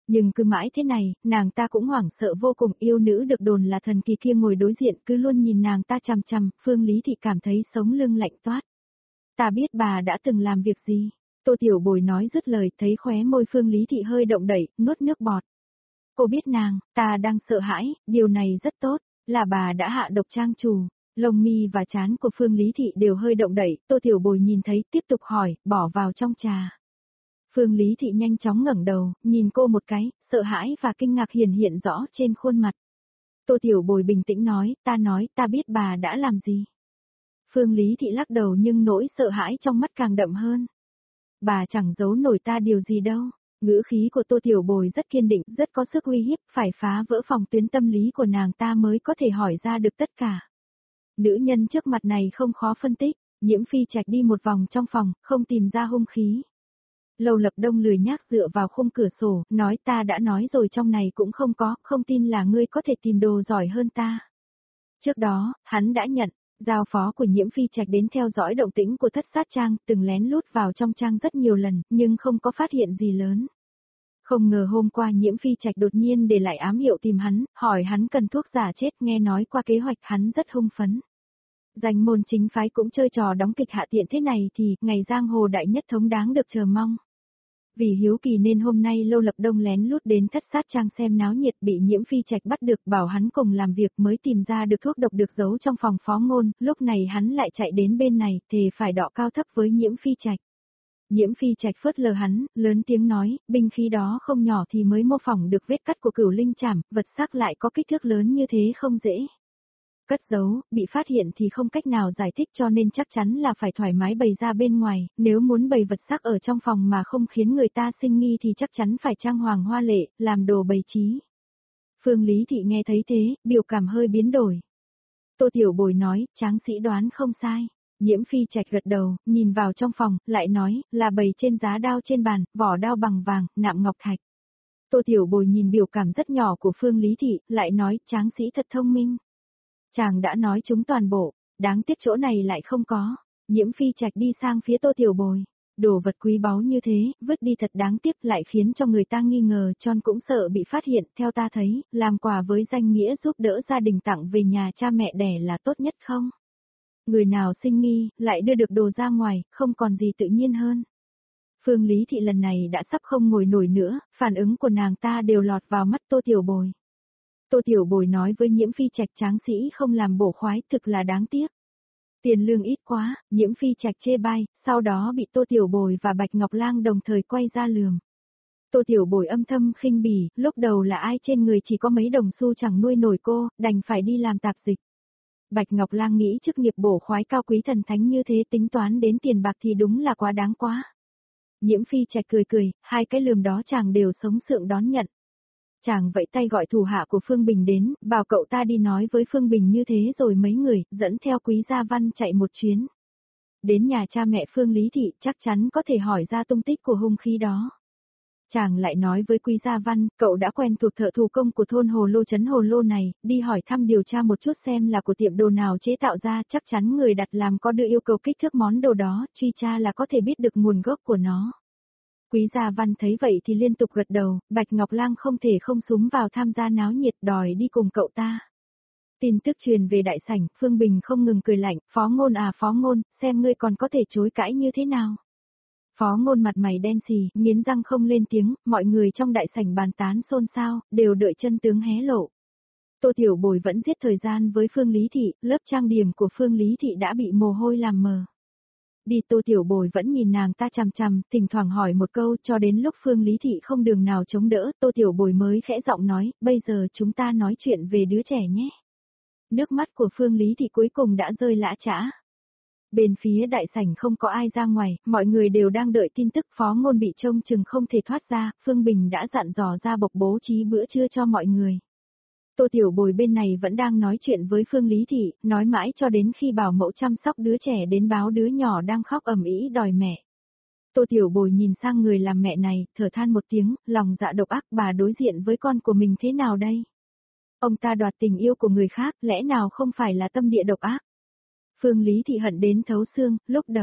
A: Nhưng cứ mãi thế này, nàng ta cũng hoảng sợ vô cùng, yêu nữ được đồn là thần kỳ kia ngồi đối diện cứ luôn nhìn nàng ta chằm chằm, Phương Lý Thị cảm thấy sống lưng lạnh toát. Ta biết bà đã từng làm việc gì. Tô Tiểu Bồi nói dứt lời, thấy khóe môi Phương Lý Thị hơi động đẩy, nuốt nước bọt. Cô biết nàng, ta đang sợ hãi, điều này rất tốt, là bà đã hạ độc trang chủ. Lông mi và trán của Phương Lý Thị đều hơi động đẩy, Tô Tiểu Bồi nhìn thấy tiếp tục hỏi, bỏ vào trong trà. Phương Lý Thị nhanh chóng ngẩng đầu, nhìn cô một cái, sợ hãi và kinh ngạc hiển hiện rõ trên khuôn mặt. Tô Tiểu Bồi bình tĩnh nói, ta nói, ta biết bà đã làm gì. Phương Lý Thị lắc đầu nhưng nỗi sợ hãi trong mắt càng đậm hơn. Bà chẳng giấu nổi ta điều gì đâu. Ngữ khí của Tô Tiểu Bồi rất kiên định, rất có sức uy hiếp, phải phá vỡ phòng tuyến tâm lý của nàng ta mới có thể hỏi ra được tất cả. Nữ nhân trước mặt này không khó phân tích, Nhiễm Phi Trạch đi một vòng trong phòng, không tìm ra hung khí. Lâu Lập Đông lười nhác dựa vào khung cửa sổ, nói ta đã nói rồi trong này cũng không có, không tin là ngươi có thể tìm đồ giỏi hơn ta. Trước đó, hắn đã nhận, giao phó của Nhiễm Phi Trạch đến theo dõi động tĩnh của Thất Sát Trang, từng lén lút vào trong trang rất nhiều lần, nhưng không có phát hiện gì lớn. Không ngờ hôm qua Nhiễm Phi Trạch đột nhiên để lại ám hiệu tìm hắn, hỏi hắn cần thuốc giả chết, nghe nói qua kế hoạch hắn rất hưng phấn. Danh môn chính phái cũng chơi trò đóng kịch hạ tiện thế này thì, ngày giang hồ đại nhất thống đáng được chờ mong. Vì hiếu kỳ nên hôm nay Lâu Lập Đông lén lút đến Thất Sát Trang xem náo nhiệt, bị Nhiễm Phi Trạch bắt được, bảo hắn cùng làm việc mới tìm ra được thuốc độc được giấu trong phòng Phó Ngôn, lúc này hắn lại chạy đến bên này, thề phải đọ cao thấp với Nhiễm Phi Trạch. Nhiễm Phi Trạch phớt lờ hắn, lớn tiếng nói, binh khí đó không nhỏ thì mới mô phỏng được vết cắt của Cửu Linh Trảm, vật sắc lại có kích thước lớn như thế không dễ. Cất giấu, bị phát hiện thì không cách nào giải thích, cho nên chắc chắn là phải thoải mái bày ra bên ngoài, nếu muốn bày vật sắc ở trong phòng mà không khiến người ta sinh nghi thì chắc chắn phải trang hoàng hoa lệ, làm đồ bày trí. Phương Lý Thị nghe thấy thế, biểu cảm hơi biến đổi. Tô Tiểu Bồi nói, tráng sĩ đoán không sai. Nhiễm Phi Trạch gật đầu, nhìn vào trong phòng, lại nói, là bày trên giá đao trên bàn, vỏ đao bằng vàng, nạm ngọc thạch. Tô Tiểu Bồi nhìn biểu cảm rất nhỏ của Phương Lý Thị, lại nói, tráng sĩ thật thông minh. Chàng đã nói chúng toàn bộ, đáng tiếc chỗ này lại không có. Nhiễm Phi Trạch đi sang phía Tô Tiểu Bồi. Đồ vật quý báu như thế, vứt đi thật đáng tiếc, lại khiến cho người ta nghi ngờ, Tròn cũng sợ bị phát hiện, theo ta thấy, làm quà với danh nghĩa giúp đỡ gia đình tặng về nhà cha mẹ đẻ là tốt nhất không? Người nào sinh nghi, lại đưa được đồ ra ngoài, không còn gì tự nhiên hơn. Phương Lý Thị lần này đã sắp không ngồi nổi nữa, phản ứng của nàng ta đều lọt vào mắt Tô Tiểu Bồi. Tô Tiểu Bồi nói với Nhiễm Phi Trạch, tráng sĩ không làm bổ khoái, thực là đáng tiếc. Tiền lương ít quá, Nhiễm Phi Trạch chê bai, sau đó bị Tô Tiểu Bồi và Bạch Ngọc Lang đồng thời quay ra lườm. Tô Tiểu Bồi âm thầm khinh bỉ, lúc đầu là ai trên người chỉ có mấy đồng xu chẳng nuôi nổi cô, đành phải đi làm tạp dịch. Bạch Ngọc Lang nghĩ chức nghiệp bổ khoái cao quý thần thánh như thế, tính toán đến tiền bạc thì đúng là quá đáng quá. Nhiễm Phi Trạch cười cười, hai cái lườm đó chàng đều sống sượng đón nhận. Chàng vẫy tay gọi thủ hạ của Phương Bình đến, bảo cậu ta đi nói với Phương Bình như thế rồi mấy người, dẫn theo Quý Gia Văn chạy một chuyến. Đến nhà cha mẹ Phương Lý Thị, chắc chắn có thể hỏi ra tung tích của hung khí đó. Chàng lại nói với Quý Gia Văn, cậu đã quen thuộc thợ thủ công của thôn Hồ Lô trấn Hồ Lô này, đi hỏi thăm điều tra một chút xem là của tiệm đồ nào chế tạo ra, chắc chắn người đặt làm có đưa yêu cầu kích thước món đồ đó, truy tra là có thể biết được nguồn gốc của nó. Quý Gia Văn thấy vậy thì liên tục gật đầu, Bạch Ngọc Lang không thể không xúm vào tham gia náo nhiệt, đòi đi cùng cậu ta. Tin tức truyền về đại sảnh, Phương Bình không ngừng cười lạnh, Phó Ngôn à Phó Ngôn, xem ngươi còn có thể chối cãi như thế nào. Phó Ngôn mặt mày đen xì, nghiến răng không lên tiếng, mọi người trong đại sảnh bàn tán xôn xao, đều đợi chân tướng hé lộ. Tô Tiểu Bồi vẫn giết thời gian với Phương Lý Thị, lớp trang điểm của Phương Lý Thị đã bị mồ hôi làm mờ. Đi Tô Tiểu Bồi vẫn nhìn nàng ta chằm chằm, thỉnh thoảng hỏi một câu, cho đến lúc Phương Lý Thị không đường nào chống đỡ, Tô Tiểu Bồi mới khẽ giọng nói, bây giờ chúng ta nói chuyện về đứa trẻ nhé. Nước mắt của Phương Lý Thị cuối cùng đã rơi lã chã. Bên phía đại sảnh không có ai ra ngoài, mọi người đều đang đợi tin tức. Phó Ngôn bị trông chừng không thể thoát ra, Phương Bình đã dặn dò ra bộc bố trí bữa trưa cho mọi người. Tô Tiểu Bồi bên này vẫn đang nói chuyện với Phương Lý Thị, nói mãi cho đến khi bảo mẫu chăm sóc đứa trẻ đến báo đứa nhỏ đang khóc ầm ĩ đòi mẹ. Tô Tiểu Bồi nhìn sang người làm mẹ này, thở than một tiếng, lòng dạ độc ác, bà đối diện với con của mình thế nào đây? Ông ta đoạt tình yêu của người khác, lẽ nào không phải là tâm địa độc ác? Phương Lý Thị hận đến thấu xương, lúc đầu,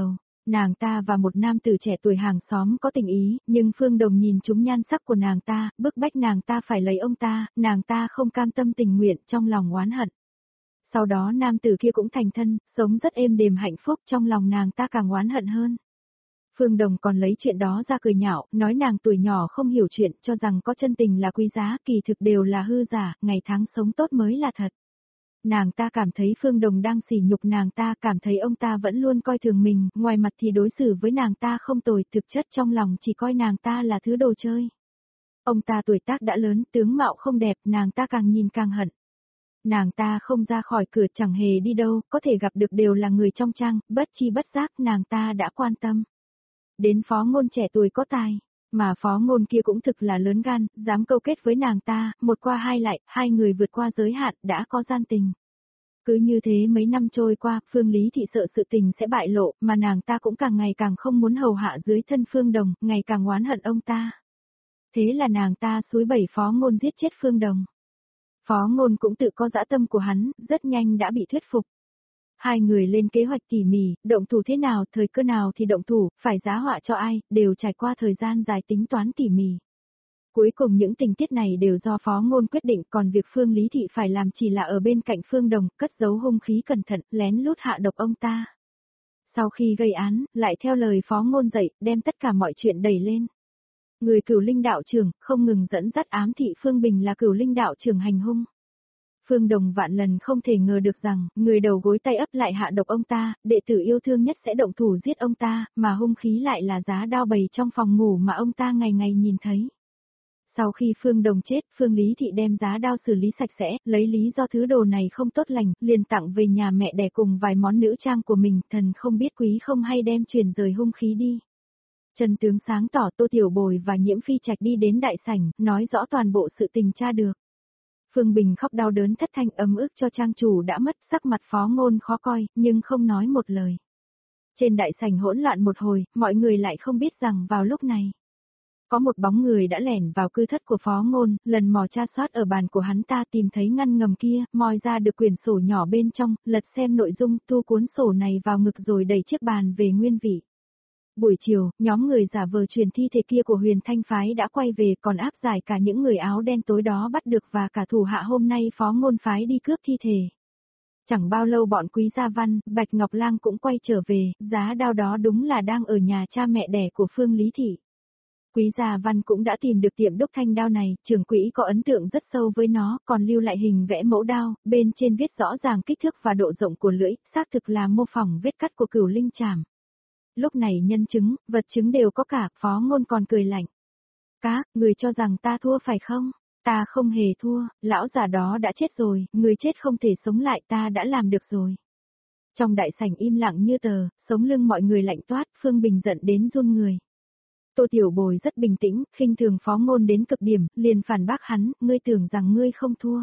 A: Nàng ta và một nam tử trẻ tuổi hàng xóm có tình ý, nhưng Phương Đồng nhìn trúng nhan sắc của nàng ta, bức bách nàng ta phải lấy ông ta, nàng ta không cam tâm tình nguyện, trong lòng oán hận. Sau đó nam tử kia cũng thành thân, sống rất êm đềm hạnh phúc, trong lòng nàng ta càng oán hận hơn. Phương Đồng còn lấy chuyện đó ra cười nhạo, nói nàng tuổi nhỏ không hiểu chuyện, cho rằng có chân tình là quý giá, kỳ thực đều là hư giả, ngày tháng sống tốt mới là thật. Nàng ta cảm thấy Phương Đồng đang sỉ nhục nàng ta, cảm thấy ông ta vẫn luôn coi thường mình, ngoài mặt thì đối xử với nàng ta không tồi, thực chất trong lòng chỉ coi nàng ta là thứ đồ chơi. Ông ta tuổi tác đã lớn, tướng mạo không đẹp, nàng ta càng nhìn càng hận. Nàng ta không ra khỏi cửa, chẳng hề đi đâu, có thể gặp được đều là người trong trang, bất chi bất giác nàng ta đã quan tâm. Đến Phó Ngôn trẻ tuổi có tài, mà Phó Ngôn kia cũng thực là lớn gan, dám câu kết với nàng ta, một qua hai lại, hai người vượt qua giới hạn, đã có gian tình. Cứ như thế mấy năm trôi qua, Phương Lý Thị sợ sự tình sẽ bại lộ, mà nàng ta cũng càng ngày càng không muốn hầu hạ dưới thân Phương Đồng, ngày càng oán hận ông ta. Thế là nàng ta xúi bẩy Phó Ngôn giết chết Phương Đồng. Phó Ngôn cũng tự có dã tâm của hắn, rất nhanh đã bị thuyết phục. Hai người lên kế hoạch tỉ mỉ, động thủ thế nào, thời cơ nào thì động thủ, phải giá họa cho ai, đều trải qua thời gian dài tính toán tỉ mỉ. Cuối cùng những tình tiết này đều do Phó Ngôn quyết định, còn việc Phương Lý Thị phải làm chỉ là ở bên cạnh Phương Đồng, cất giấu hung khí cẩn thận, lén lút hạ độc ông ta. Sau khi gây án, lại theo lời Phó Ngôn dạy, đem tất cả mọi chuyện đẩy lên. Người Cửu Linh đạo trưởng, không ngừng dẫn dắt ám thị Phương Bình là Cửu Linh đạo trưởng hành hung. Phương Đồng vạn lần không thể ngờ được rằng, người đầu gối tay ấp lại hạ độc ông ta, đệ tử yêu thương nhất sẽ động thủ giết ông ta, mà hung khí lại là giá đao bầy trong phòng ngủ mà ông ta ngày ngày nhìn thấy. Sau khi Phương Đồng chết, Phương Lý Thị đem giá đao xử lý sạch sẽ, lấy lý do thứ đồ này không tốt lành, liền tặng về nhà mẹ đẻ cùng vài món nữ trang của mình, thần không biết quý không hay đem chuyển rời hung khí đi. Trần tướng sáng tỏ, Tô Tiểu Bồi và Nhiễm Phi Trạch đi đến đại sảnh, nói rõ toàn bộ sự tình tra được. Phương Bình khóc đau đớn thất thanh ấm ức cho trang chủ đã mất, sắc mặt Phó Ngôn khó coi, nhưng không nói một lời. Trên đại sảnh hỗn loạn một hồi, mọi người lại không biết rằng vào lúc này, có một bóng người đã lẻn vào cư thất của Phó Ngôn, lần mò tra soát ở bàn của hắn ta tìm thấy ngăn ngầm kia, moi ra được quyển sổ nhỏ bên trong, lật xem nội dung, thu cuốn sổ này vào ngực rồi đẩy chiếc bàn về nguyên vị. Buổi chiều, nhóm người giả vờ truyền thi thể kia của Huyền Thanh Phái đã quay về, còn áp giải cả những người áo đen tối đó bắt được và cả thủ hạ hôm nay Phó Ngôn Phái đi cướp thi thể. Chẳng bao lâu bọn Quý Gia Văn, Bạch Ngọc Lang cũng quay trở về, giá đao đó đúng là đang ở nhà cha mẹ đẻ của Phương Lý Thị. Quý Gia Văn cũng đã tìm được tiệm đúc thanh đao này, trưởng quỹ có ấn tượng rất sâu với nó, còn lưu lại hình vẽ mẫu đao, bên trên viết rõ ràng kích thước và độ rộng của lưỡi, xác thực là mô phỏng vết cắt của Cửu Linh Trảm. Lúc này nhân chứng, vật chứng đều có cả, Phó Ngôn còn cười lạnh. Cá, người cho rằng ta thua phải không? Ta không hề thua, lão già đó đã chết rồi, người chết không thể sống lại, ta đã làm được rồi. Trong đại sảnh im lặng như tờ, sống lưng mọi người lạnh toát, Phương Bình giận đến run người. Tô Tiểu Bồi rất bình tĩnh, khinh thường Phó Ngôn đến cực điểm, liền phản bác hắn, ngươi tưởng rằng ngươi không thua.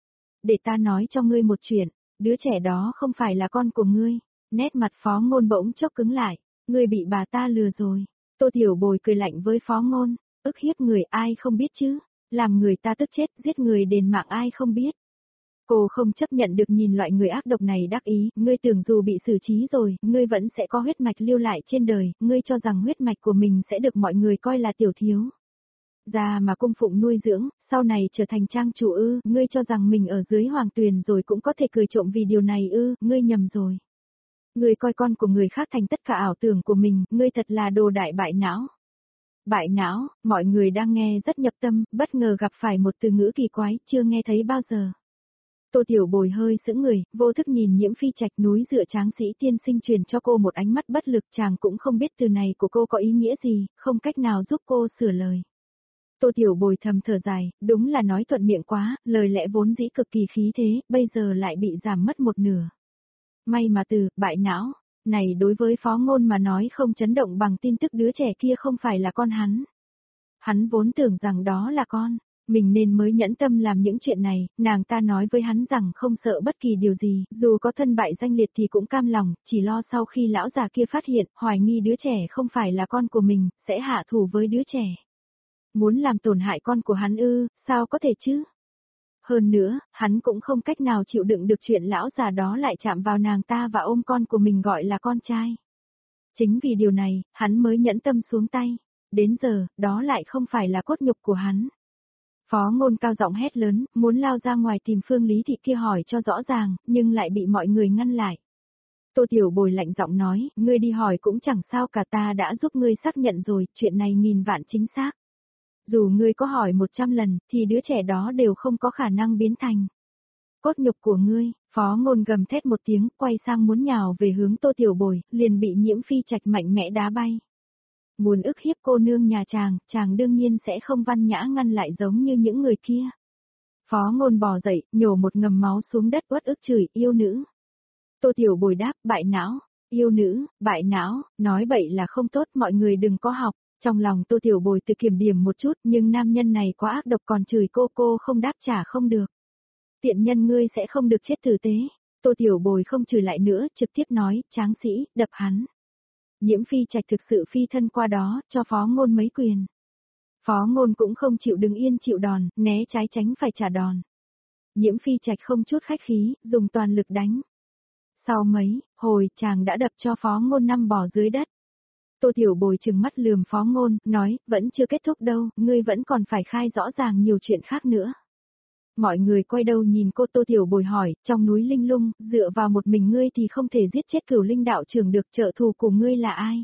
A: Để ta nói cho ngươi một chuyện, đứa trẻ đó không phải là con của ngươi. Nét mặt Phó Ngôn bỗng chốc cứng lại, ngươi bị bà ta lừa rồi. Tô Tiểu Bồi cười lạnh với Phó Ngôn, ức hiếp người ai không biết chứ, làm người ta tức chết, giết người đền mạng ai không biết. Cô không chấp nhận được nhìn loại người ác độc này đắc ý, ngươi tưởng dù bị xử trí rồi, ngươi vẫn sẽ có huyết mạch lưu lại trên đời, ngươi cho rằng huyết mạch của mình sẽ được mọi người coi là tiểu thiếu. Già mà cung phụng nuôi dưỡng, sau này trở thành trang chủ ư, ngươi cho rằng mình ở dưới hoàng tuyền rồi cũng có thể cười trộm vì điều này ư, ngươi nhầm rồi. Ngươi coi con của người khác thành tất cả ảo tưởng của mình, ngươi thật là đồ đại bại não. Bại não, mọi người đang nghe rất nhập tâm, bất ngờ gặp phải một từ ngữ kỳ quái, chưa nghe thấy bao giờ. Tô Tiểu Bồi hơi sững người, vô thức nhìn Nhiễm Phi Trạch, núi dựa Tráng Sĩ tiên sinh truyền cho cô một ánh mắt bất lực, chàng cũng không biết từ này của cô có ý nghĩa gì, không cách nào giúp cô sửa lời. Tô Tiểu Bồi thầm thở dài, đúng là nói thuận miệng quá, lời lẽ vốn dĩ cực kỳ khí thế, bây giờ lại bị giảm mất một nửa. May mà từ, bại não, này đối với Phó Ngôn mà nói không chấn động bằng tin tức đứa trẻ kia không phải là con hắn. Hắn vốn tưởng rằng đó là con. Mình nên mới nhẫn tâm làm những chuyện này, nàng ta nói với hắn rằng không sợ bất kỳ điều gì, dù có thân bại danh liệt thì cũng cam lòng, chỉ lo sau khi lão già kia phát hiện, hoài nghi đứa trẻ không phải là con của mình, sẽ hạ thủ với đứa trẻ. Muốn làm tổn hại con của hắn ư, sao có thể chứ? Hơn nữa, hắn cũng không cách nào chịu đựng được chuyện lão già đó lại chạm vào nàng ta và ôm con của mình gọi là con trai. Chính vì điều này, hắn mới nhẫn tâm xuống tay. Đến giờ, đó lại không phải là cốt nhục của hắn. Phó Ngôn cao giọng hét lớn, muốn lao ra ngoài tìm Phương Lý Thị kia hỏi cho rõ ràng, nhưng lại bị mọi người ngăn lại. Tô Tiểu Bồi lạnh giọng nói, ngươi đi hỏi cũng chẳng sao cả, ta đã giúp ngươi xác nhận rồi, chuyện này nghìn vạn chính xác. Dù ngươi có hỏi một trăm lần, thì đứa trẻ đó đều không có khả năng biến thành cốt nhục của ngươi. Phó Ngôn gầm thét một tiếng, quay sang muốn nhào về hướng Tô Tiểu Bồi, liền bị Nhiễm Phi Trạch mạnh mẽ đá bay. Muốn ức hiếp cô nương nhà chàng, chàng đương nhiên sẽ không văn nhã ngăn lại giống như những người kia. Phó Ngôn bò dậy, nhổ một ngầm máu xuống đất uất ức chửi, yêu nữ. Tô Tiểu Bồi đáp, bại não, yêu nữ, bại não, nói bậy là không tốt, mọi người đừng có học. Trong lòng Tô Tiểu Bồi tự kiểm điểm một chút, nhưng nam nhân này quá ác độc, còn chửi cô cô không đáp trả không được. Tiện nhân ngươi sẽ không được chết tử tế. Tô Tiểu Bồi không chửi lại nữa, trực tiếp nói, tráng sĩ, đập hắn. Nhiễm Phi Trạch thực sự phi thân qua đó, cho Phó Ngôn mấy quyền. Phó Ngôn cũng không chịu đứng yên chịu đòn, né trái tránh phải trả đòn. Nhiễm Phi Trạch không chút khách khí, dùng toàn lực đánh. Sau mấy hồi, chàng đã đập cho Phó Ngôn năm bò dưới đất. Tô Tiểu Bồi trừng mắt lườm Phó Ngôn, nói, vẫn chưa kết thúc đâu, ngươi vẫn còn phải khai rõ ràng nhiều chuyện khác nữa. Mọi người quay đầu nhìn cô. Tô Tiểu Bồi hỏi, trong núi Linh Lung, dựa vào một mình ngươi thì không thể giết chết Cửu Linh đạo trưởng được, trợ thù của ngươi là ai?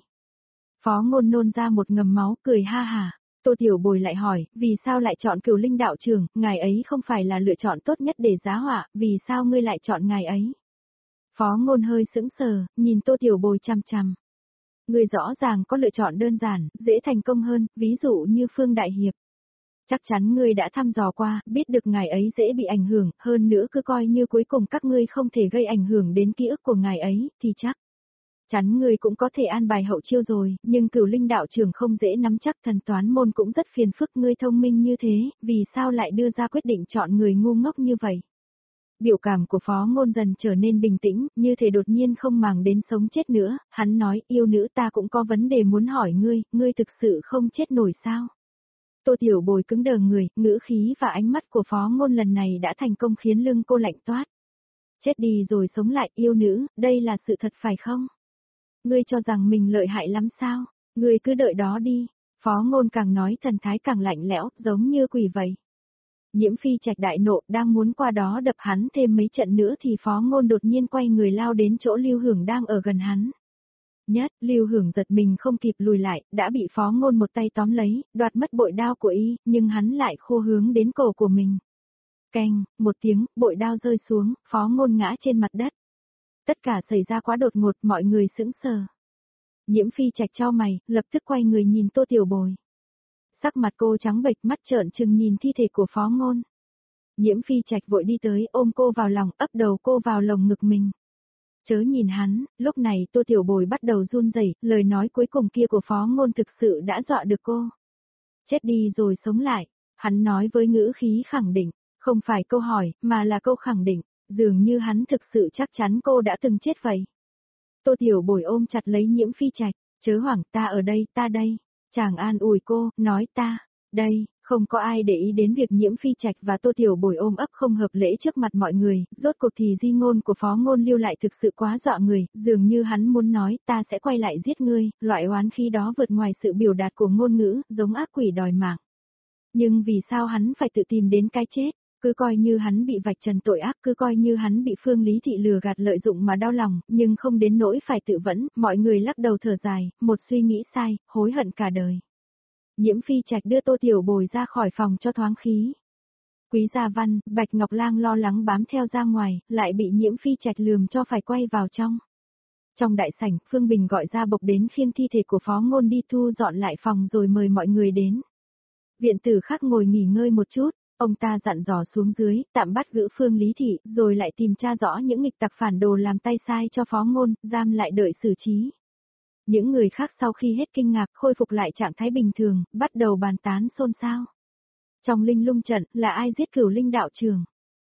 A: Phó Ngôn nôn ra một ngầm máu, cười ha hả. Tô Tiểu Bồi lại hỏi, vì sao lại chọn Cửu Linh đạo trưởng, ngài ấy không phải là lựa chọn tốt nhất để giá họa, vì sao ngươi lại chọn ngài ấy? Phó Ngôn hơi sững sờ, nhìn Tô Tiểu Bồi chằm chằm. Ngươi rõ ràng có lựa chọn đơn giản, dễ thành công hơn, ví dụ như Phương Đại Hiệp. Chắc chắn ngươi đã thăm dò qua, biết được ngài ấy dễ bị ảnh hưởng, hơn nữa cứ coi như cuối cùng các ngươi không thể gây ảnh hưởng đến ký ức của ngài ấy, thì chắc chắn ngươi cũng có thể an bài hậu chiêu rồi, nhưng Cửu Linh đạo trưởng không dễ nắm chắc, thần toán môn cũng rất phiền phức, ngươi thông minh như thế, vì sao lại đưa ra quyết định chọn người ngu ngốc như vậy? Biểu cảm của Phó Ngôn dần trở nên bình tĩnh, như thể đột nhiên không màng đến sống chết nữa, hắn nói, yêu nữ, ta cũng có vấn đề muốn hỏi ngươi, ngươi thực sự không chết nổi sao? Tô Tiểu Bồi cứng đờ người, ngữ khí và ánh mắt của Phó Ngôn lần này đã thành công khiến lưng cô lạnh toát. Chết đi rồi sống lại, yêu nữ, đây là sự thật phải không? Ngươi cho rằng mình lợi hại lắm sao? Ngươi cứ đợi đó đi. Phó Ngôn càng nói thần thái càng lạnh lẽo, giống như quỷ vậy. Nhiễm Phi Trạch đại nộ, đang muốn qua đó đập hắn thêm mấy trận nữa thì Phó Ngôn đột nhiên quay người lao đến chỗ Lưu Hưởng đang ở gần hắn. Nhất, Lưu Hưởng giật mình không kịp lùi lại, đã bị Phó Ngôn một tay tóm lấy, đoạt mất bội đao của y, nhưng hắn lại khô hướng đến cổ của mình. Keng, một tiếng, bội đao rơi xuống, Phó Ngôn ngã trên mặt đất. Tất cả xảy ra quá đột ngột, mọi người sững sờ. Nhiễm Phi Trạch chau mày, lập tức quay người nhìn Tô Tiểu Bồi. Sắc mặt cô trắng bệch, mắt trợn trừng nhìn thi thể của Phó Ngôn. Nhiễm Phi Trạch vội đi tới, ôm cô vào lòng, ấp đầu cô vào lồng ngực mình. Chớ nhìn hắn, lúc này Tô Tiểu Bồi bắt đầu run rẩy, lời nói cuối cùng kia của Phó Ngôn thực sự đã dọa được cô. Chết đi rồi sống lại, hắn nói với ngữ khí khẳng định, không phải câu hỏi, mà là câu khẳng định, dường như hắn thực sự chắc chắn cô đã từng chết vậy. Tô Tiểu Bồi ôm chặt lấy Nhiễm Phi Trạch, chớ hoảng, ta ở đây, ta đây. Chàng an ủi cô, nói ta, đây. Không có ai để ý đến việc Nhiễm Phi Trạch và Tô Tiểu Bồi ôm ấp không hợp lễ trước mặt mọi người, rốt cuộc thì di ngôn của Phó Ngôn lưu lại thực sự quá dọa người, dường như hắn muốn nói ta sẽ quay lại giết ngươi, loại oán khí đó vượt ngoài sự biểu đạt của ngôn ngữ, giống ác quỷ đòi mạng. Nhưng vì sao hắn phải tự tìm đến cái chết, cứ coi như hắn bị vạch trần tội ác, cứ coi như hắn bị Phương Lý Thị lừa gạt lợi dụng mà đau lòng, nhưng không đến nỗi phải tự vẫn, mọi người lắc đầu thở dài, một suy nghĩ sai, hối hận cả đời. Nhiễm Phi Trạch đưa Tô Tiểu Bồi ra khỏi phòng cho thoáng khí. Quý Gia Văn, Bạch Ngọc Lang lo lắng bám theo ra ngoài, lại bị Nhiễm Phi Trạch lườm cho phải quay vào trong. Trong đại sảnh, Phương Bình gọi ra bộc đến khiêng thi thể của Phó Ngôn đi thu dọn lại phòng rồi mời mọi người đến. Viện tử khác ngồi nghỉ ngơi một chút, ông ta dặn dò xuống dưới, tạm bắt giữ Phương Lý Thị, rồi lại tìm tra rõ những nghịch tặc phản đồ làm tay sai cho Phó Ngôn, giam lại đợi xử trí. Những người khác sau khi hết kinh ngạc khôi phục lại trạng thái bình thường, bắt đầu bàn tán xôn xao. Trong Linh Lung trận, là ai giết Cửu Linh đạo trưởng?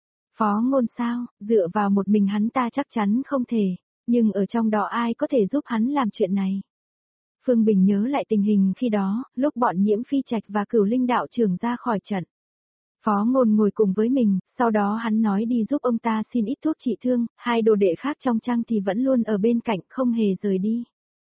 A: Phó Ngôn sao, dựa vào một mình hắn ta chắc chắn không thể, nhưng ở trong đó ai có thể giúp hắn làm chuyện này? Phương Bình nhớ lại tình hình khi đó, lúc bọn Nhiễm Phi Trạch và Cửu Linh đạo trưởng ra khỏi trận. Phó Ngôn ngồi cùng với mình, sau đó hắn nói đi giúp ông ta xin ít thuốc trị thương, hai đồ đệ khác trong trang thì vẫn luôn ở bên cạnh không hề rời đi.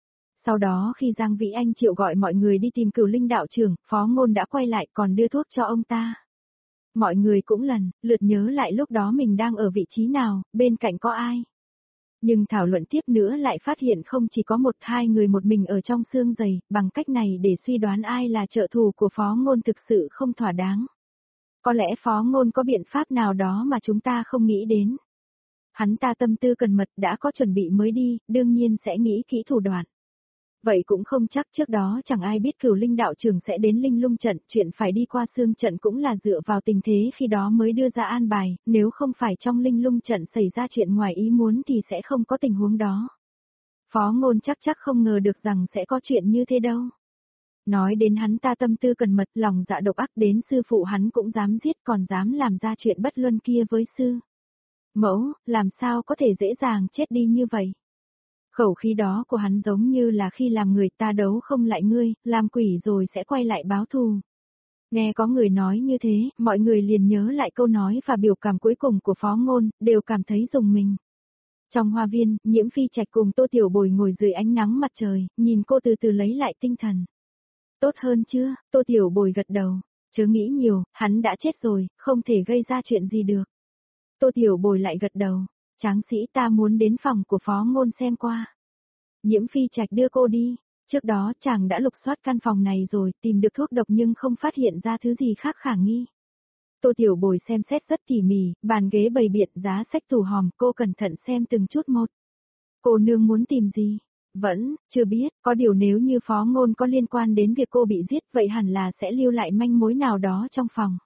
A: Sau đó khi Giang Vĩ Anh triệu gọi mọi người đi tìm Cửu Linh đạo trưởng, Phó Ngôn đã quay lại còn đưa thuốc cho ông ta. Mọi người cũng lần lượt nhớ lại lúc đó mình đang ở vị trí nào, bên cạnh có ai. Nhưng thảo luận tiếp nữa lại phát hiện không chỉ có một hai người một mình ở trong xương giày, bằng cách này để suy đoán ai là trợ thủ của Phó Ngôn thực sự không thỏa đáng. Có lẽ Phó Ngôn có biện pháp nào đó mà chúng ta không nghĩ đến. Hắn ta tâm tư cần mật đã có chuẩn bị mới đi, đương nhiên sẽ nghĩ kỹ thủ đoạn. Vậy cũng không chắc, trước đó chẳng ai biết Cửu Linh đạo trưởng sẽ đến Linh Lung trận, chuyện phải đi qua xương trận cũng là dựa vào tình thế khi đó mới đưa ra an bài, nếu không phải trong Linh Lung trận xảy ra chuyện ngoài ý muốn thì sẽ không có tình huống đó. Phó Ngôn chắc chắc không ngờ được rằng sẽ có chuyện như thế đâu. Nói đến hắn ta tâm tư cần mật, lòng dạ độc ác, đến sư phụ hắn cũng dám giết, còn dám làm ra chuyện bất luân kia với sư mẫu, làm sao có thể dễ dàng chết đi như vậy. Khẩu khí đó của hắn giống như là khi làm người ta đấu không lại ngươi, làm quỷ rồi sẽ quay lại báo thù. Nghe có người nói như thế, mọi người liền nhớ lại câu nói và biểu cảm cuối cùng của Phó Ngôn, đều cảm thấy rùng mình. Trong hoa viên, Nhiễm Phi Trạch cùng Tô Tiểu Bồi ngồi dưới ánh nắng mặt trời, nhìn cô từ từ lấy lại tinh thần. Tốt hơn chưa? Tô Tiểu Bồi gật đầu. Chớ nghĩ nhiều, hắn đã chết rồi, không thể gây ra chuyện gì được. Tô Tiểu Bồi lại gật đầu. Tráng sĩ, ta muốn đến phòng của Phó Ngôn xem qua. Nhiễm Phi Trạch đưa cô đi. Trước đó chàng đã lục soát căn phòng này rồi, tìm được thuốc độc nhưng không phát hiện ra thứ gì khác khả nghi. Tô Tiểu Bồi xem xét rất tỉ mỉ, bàn ghế bày biện, giá sách tủ hòm, cô cẩn thận xem từng chút một. Cô nương muốn tìm gì? Vẫn, chưa biết, có điều nếu như Phó Ngôn có liên quan đến việc cô bị giết vậy hẳn là sẽ lưu lại manh mối nào đó trong phòng.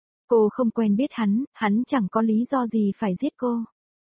A: Cô không quen biết hắn, hắn chẳng có lý do gì phải giết cô.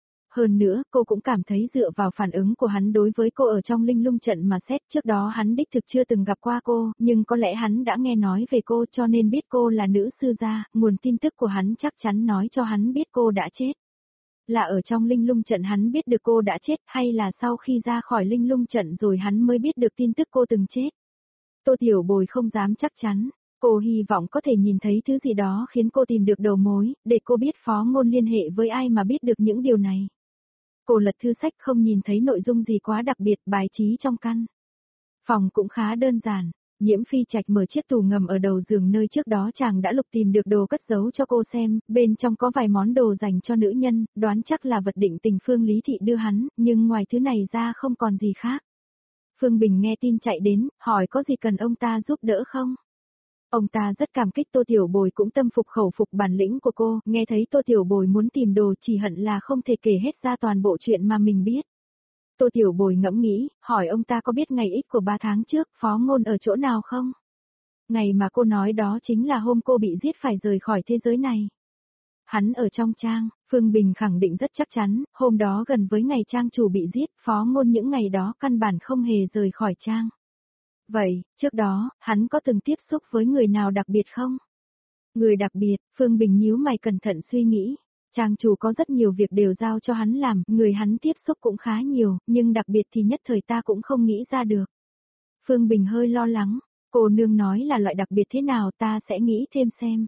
A: Hơn nữa, cô cũng cảm thấy dựa vào phản ứng của hắn đối với cô ở trong Linh Lung trận mà xét, trước đó hắn đích thực chưa từng gặp qua cô, nhưng có lẽ hắn đã nghe nói về cô cho nên biết cô là nữ sư gia, nguồn tin tức của hắn chắc chắn nói cho hắn biết cô đã chết. Là ở trong Linh Lung trận hắn biết được cô đã chết, hay là sau khi ra khỏi Linh Lung trận rồi hắn mới biết được tin tức cô từng chết. Tô Tiểu Bồi không dám chắc chắn. Cô hy vọng có thể nhìn thấy thứ gì đó khiến cô tìm được đầu mối, để cô biết Phó Ngôn liên hệ với ai mà biết được những điều này. Cô lật thư sách không nhìn thấy nội dung gì quá đặc biệt, bài trí trong căn phòng cũng khá đơn giản. Nhiễm Phi Trạch mở chiếc tủ ngầm ở đầu giường nơi trước đó chàng đã lục tìm được đồ cất giấu cho cô xem, bên trong có vài món đồ dành cho nữ nhân, đoán chắc là vật định tình Phương Lý Thị đưa hắn, nhưng ngoài thứ này ra không còn gì khác. Phương Bình nghe tin chạy đến, hỏi có gì cần ông ta giúp đỡ không? Ông ta rất cảm kích, Tô Tiểu Bồi cũng tâm phục khẩu phục bản lĩnh của cô, nghe thấy Tô Tiểu Bồi muốn tìm đồ chỉ hận là không thể kể hết ra toàn bộ chuyện mà mình biết. Tô Tiểu Bồi ngẫm nghĩ, hỏi ông ta có biết ngày X của ba tháng trước, Phó Ngôn ở chỗ nào không? Ngày mà cô nói đó chính là hôm cô bị giết phải rời khỏi thế giới này. Hắn ở trong trang, Phương Bình khẳng định rất chắc chắn, hôm đó gần với ngày trang chủ bị giết, Phó Ngôn những ngày đó căn bản không hề rời khỏi trang. Vậy, trước đó, hắn có từng tiếp xúc với người nào đặc biệt không? Người đặc biệt, Phương Bình nhíu mày cẩn thận suy nghĩ. Trang chủ có rất nhiều việc đều giao cho hắn làm, người hắn tiếp xúc cũng khá nhiều, nhưng đặc biệt thì nhất thời ta cũng không nghĩ ra được. Phương Bình hơi lo lắng, cô nương nói là loại đặc biệt thế nào ta sẽ nghĩ thêm xem.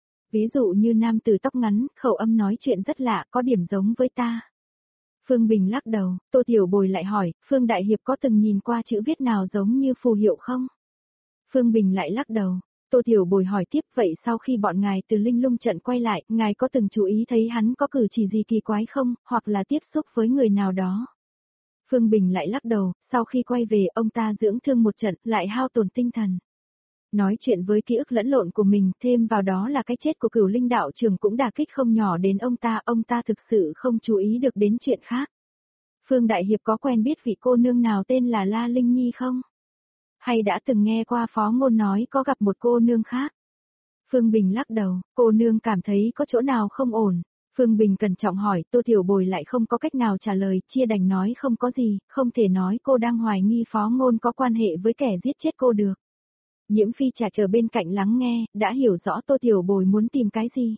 A: Ví dụ như nam tử tóc ngắn, khẩu âm nói chuyện rất lạ, có điểm giống với ta. Phương Bình lắc đầu, Tô Tiểu Bồi lại hỏi, Phương Đại Hiệp có từng nhìn qua chữ viết nào giống như phù hiệu không? Phương Bình lại lắc đầu. Tô Tiểu Bồi hỏi tiếp, vậy sau khi bọn ngài từ Linh Lung trận quay lại, ngài có từng chú ý thấy hắn có cử chỉ gì kỳ quái không, hoặc là tiếp xúc với người nào đó? Phương Bình lại lắc đầu, sau khi quay về ông ta dưỡng thương một trận, lại hao tổn tinh thần. Nói chuyện với ký ức lẫn lộn của mình, thêm vào đó là cái chết của Cửu Linh đạo trưởng cũng đả kích không nhỏ đến ông ta, ông ta thực sự không chú ý được đến chuyện khác. Phương Đại Hiệp có quen biết vị cô nương nào tên là La Linh Nhi không? Hay đã từng nghe qua Phó Ngôn nói có gặp một cô nương khác? Phương Bình lắc đầu, cô nương cảm thấy có chỗ nào không ổn. Phương Bình cẩn trọng hỏi, Tô Tiểu Bồi lại không có cách nào trả lời, chia đành nói không có gì, không thể nói cô đang hoài nghi Phó Ngôn có quan hệ với kẻ giết chết cô được. Nhiễm Phi Trạch ở bên cạnh lắng nghe, đã hiểu rõ Tô Tiểu Bồi muốn tìm cái gì.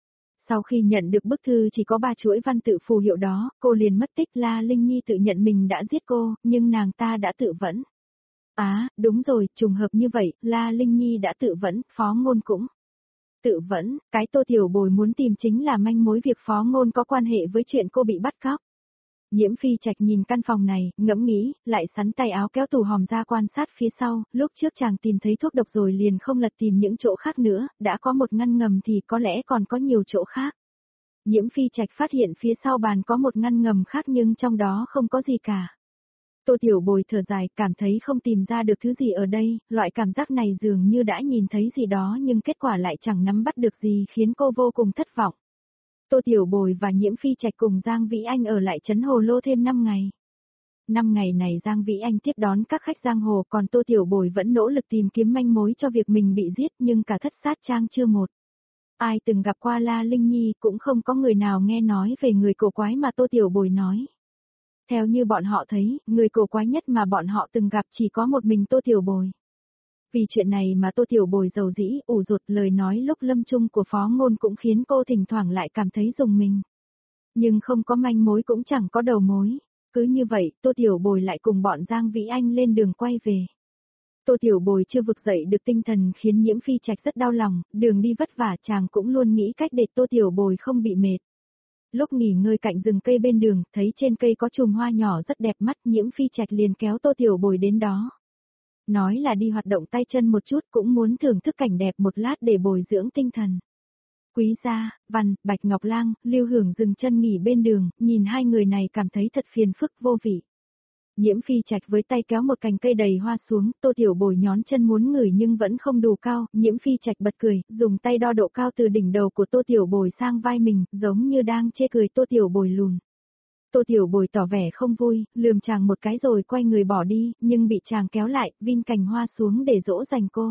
A: Sau khi nhận được bức thư chỉ có ba chuỗi văn tự phù hiệu đó, cô liền mất tích. La Linh Nhi tự nhận mình đã giết cô, nhưng nàng ta đã tự vẫn. Á, à, đúng rồi, trùng hợp như vậy, La Linh Nhi đã tự vẫn, Phó Ngôn cũng tự vẫn, cái Tô Tiểu Bồi muốn tìm chính là manh mối việc Phó Ngôn có quan hệ với chuyện cô bị bắt cóc. Nhiễm Phi Trạch nhìn căn phòng này, ngẫm nghĩ, lại sắn tay áo kéo tủ hòm ra quan sát phía sau, lúc trước chàng tìm thấy thuốc độc rồi liền không lật tìm những chỗ khác nữa, đã có một ngăn ngầm thì có lẽ còn có nhiều chỗ khác. Nhiễm Phi Trạch phát hiện phía sau bàn có một ngăn ngầm khác nhưng trong đó không có gì cả. Tô Tiểu Bồi thở dài, cảm thấy không tìm ra được thứ gì ở đây, loại cảm giác này dường như đã nhìn thấy gì đó nhưng kết quả lại chẳng nắm bắt được gì khiến cô vô cùng thất vọng. Tô Tiểu Bồi và Nhiễm Phi Trạch cùng Giang Vĩ Anh ở lại trấn Hồ Lô thêm năm ngày. năm ngày này Giang Vĩ Anh tiếp đón các khách giang hồ, còn Tô Tiểu Bồi vẫn nỗ lực tìm kiếm manh mối cho việc mình bị giết, nhưng cả thất sát trang chưa một. Ai từng gặp qua La Linh Nhi cũng không có người nào nghe nói về người cổ quái mà Tô Tiểu Bồi nói. Theo như bọn họ thấy, người cổ quái nhất mà bọn họ từng gặp chỉ có một mình Tô Tiểu Bồi. Vì chuyện này mà Tô Tiểu Bồi dầu dĩ, ủ rột, lời nói lúc lâm chung của Phó Ngôn cũng khiến cô thỉnh thoảng lại cảm thấy rùng mình. Nhưng không có manh mối cũng chẳng có đầu mối. Cứ như vậy, Tô Tiểu Bồi lại cùng bọn Giang Vĩ Anh lên đường quay về. Tô Tiểu Bồi chưa vực dậy được tinh thần khiến Nhiễm Phi Trạch rất đau lòng, đường đi vất vả chàng cũng luôn nghĩ cách để Tô Tiểu Bồi không bị mệt. Lúc nghỉ ngơi cạnh rừng cây bên đường, thấy trên cây có chùm hoa nhỏ rất đẹp mắt, Nhiễm Phi Trạch liền kéo Tô Tiểu Bồi đến đó. Nói là đi hoạt động tay chân một chút, cũng muốn thưởng thức cảnh đẹp một lát để bồi dưỡng tinh thần. Quý Gia, Văn, Bạch Ngọc Lang, Lưu Hưởng dừng chân nghỉ bên đường, nhìn hai người này cảm thấy thật phiền phức vô vị. Nhiễm Phi Trạch với tay kéo một cành cây đầy hoa xuống, Tô Tiểu Bồi nhón chân muốn ngửi nhưng vẫn không đủ cao, Nhiễm Phi Trạch bật cười, dùng tay đo độ cao từ đỉnh đầu của Tô Tiểu Bồi sang vai mình, giống như đang chê cười Tô Tiểu Bồi lùn. Tô Tiểu Bồi tỏ vẻ không vui, lườm chàng một cái rồi quay người bỏ đi, nhưng bị chàng kéo lại, vin cành hoa xuống để dỗ dành cô.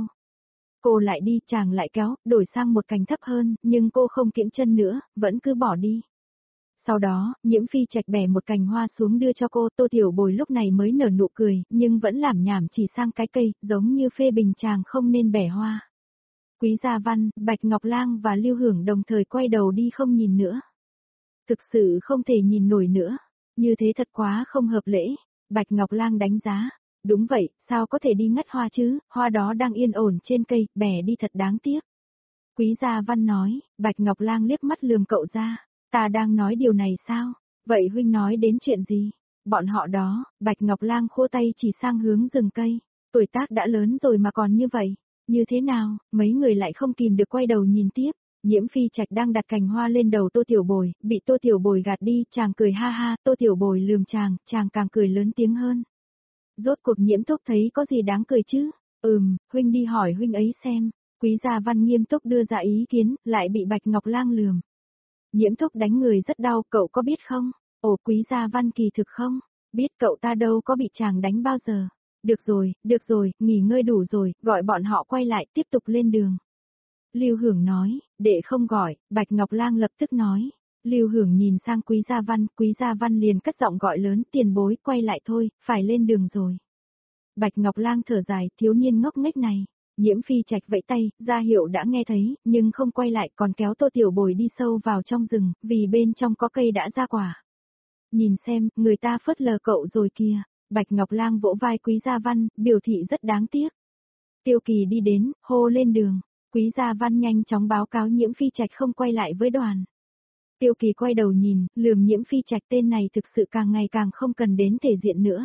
A: Cô lại đi, chàng lại kéo, đổi sang một cành thấp hơn, nhưng cô không kiễng chân nữa, vẫn cứ bỏ đi. Sau đó, Nhiễm Phi Trạch bẻ một cành hoa xuống đưa cho cô, Tô Tiểu Bồi lúc này mới nở nụ cười, nhưng vẫn lảm nhảm chỉ sang cái cây, giống như phê bình chàng không nên bẻ hoa. Quý Gia Văn, Bạch Ngọc Lang và Lưu Hưởng đồng thời quay đầu đi không nhìn nữa. Thực sự không thể nhìn nổi nữa, như thế thật quá không hợp lễ. Bạch Ngọc Lang đánh giá, đúng vậy, sao có thể đi ngắt hoa chứ, hoa đó đang yên ổn trên cây, bẻ đi thật đáng tiếc. Quý Gia Văn nói, Bạch Ngọc Lang liếc mắt lườm cậu ra, ta đang nói điều này sao, vậy huynh nói đến chuyện gì? Bọn họ đó, Bạch Ngọc Lang khua tay chỉ sang hướng rừng cây, tuổi tác đã lớn rồi mà còn như vậy, như thế nào, mấy người lại không kìm được quay đầu nhìn tiếp. Nhiễm Phi Trạch đang đặt cành hoa lên đầu Tô Tiểu Bồi, bị Tô Tiểu Bồi gạt đi, chàng cười ha ha, Tô Tiểu Bồi lườm chàng, chàng càng cười lớn tiếng hơn. Rốt cuộc Nhiễm Thúc thấy có gì đáng cười chứ? Ừm, huynh đi hỏi huynh ấy xem. Quý Gia Văn nghiêm túc đưa ra ý kiến, lại bị Bạch Ngọc Lang lườm. Nhiễm Thúc đánh người rất đau, cậu có biết không? Ồ, Quý Gia Văn kỳ thực không? Biết, cậu ta đâu có bị chàng đánh bao giờ. Được rồi, được rồi, nghỉ ngơi đủ rồi, gọi bọn họ quay lại tiếp tục lên đường. Lưu Hưởng nói, để không gọi, Bạch Ngọc Lang lập tức nói. Lưu Hưởng nhìn sang Quý Gia Văn, Quý Gia Văn liền cất giọng gọi lớn, tiền bối, quay lại thôi, phải lên đường rồi. Bạch Ngọc Lang thở dài, thiếu niên ngốc nghếch này. Nhiễm Phi Trạch vẫy tay, ra hiệu đã nghe thấy, nhưng không quay lại, còn kéo Tô Tiểu Bồi đi sâu vào trong rừng, vì bên trong có cây đã ra quả. Nhìn xem, người ta phớt lờ cậu rồi kìa. Bạch Ngọc Lang vỗ vai Quý Gia Văn, biểu thị rất đáng tiếc. Tiêu Kỳ đi đến, hô lên đường. Quý Gia Văn nhanh chóng báo cáo Nhiễm Phi Trạch không quay lại với đoàn. Tiêu Kỳ quay đầu nhìn, lườm Nhiễm Phi Trạch, tên này thực sự càng ngày càng không cần đến thể diện nữa.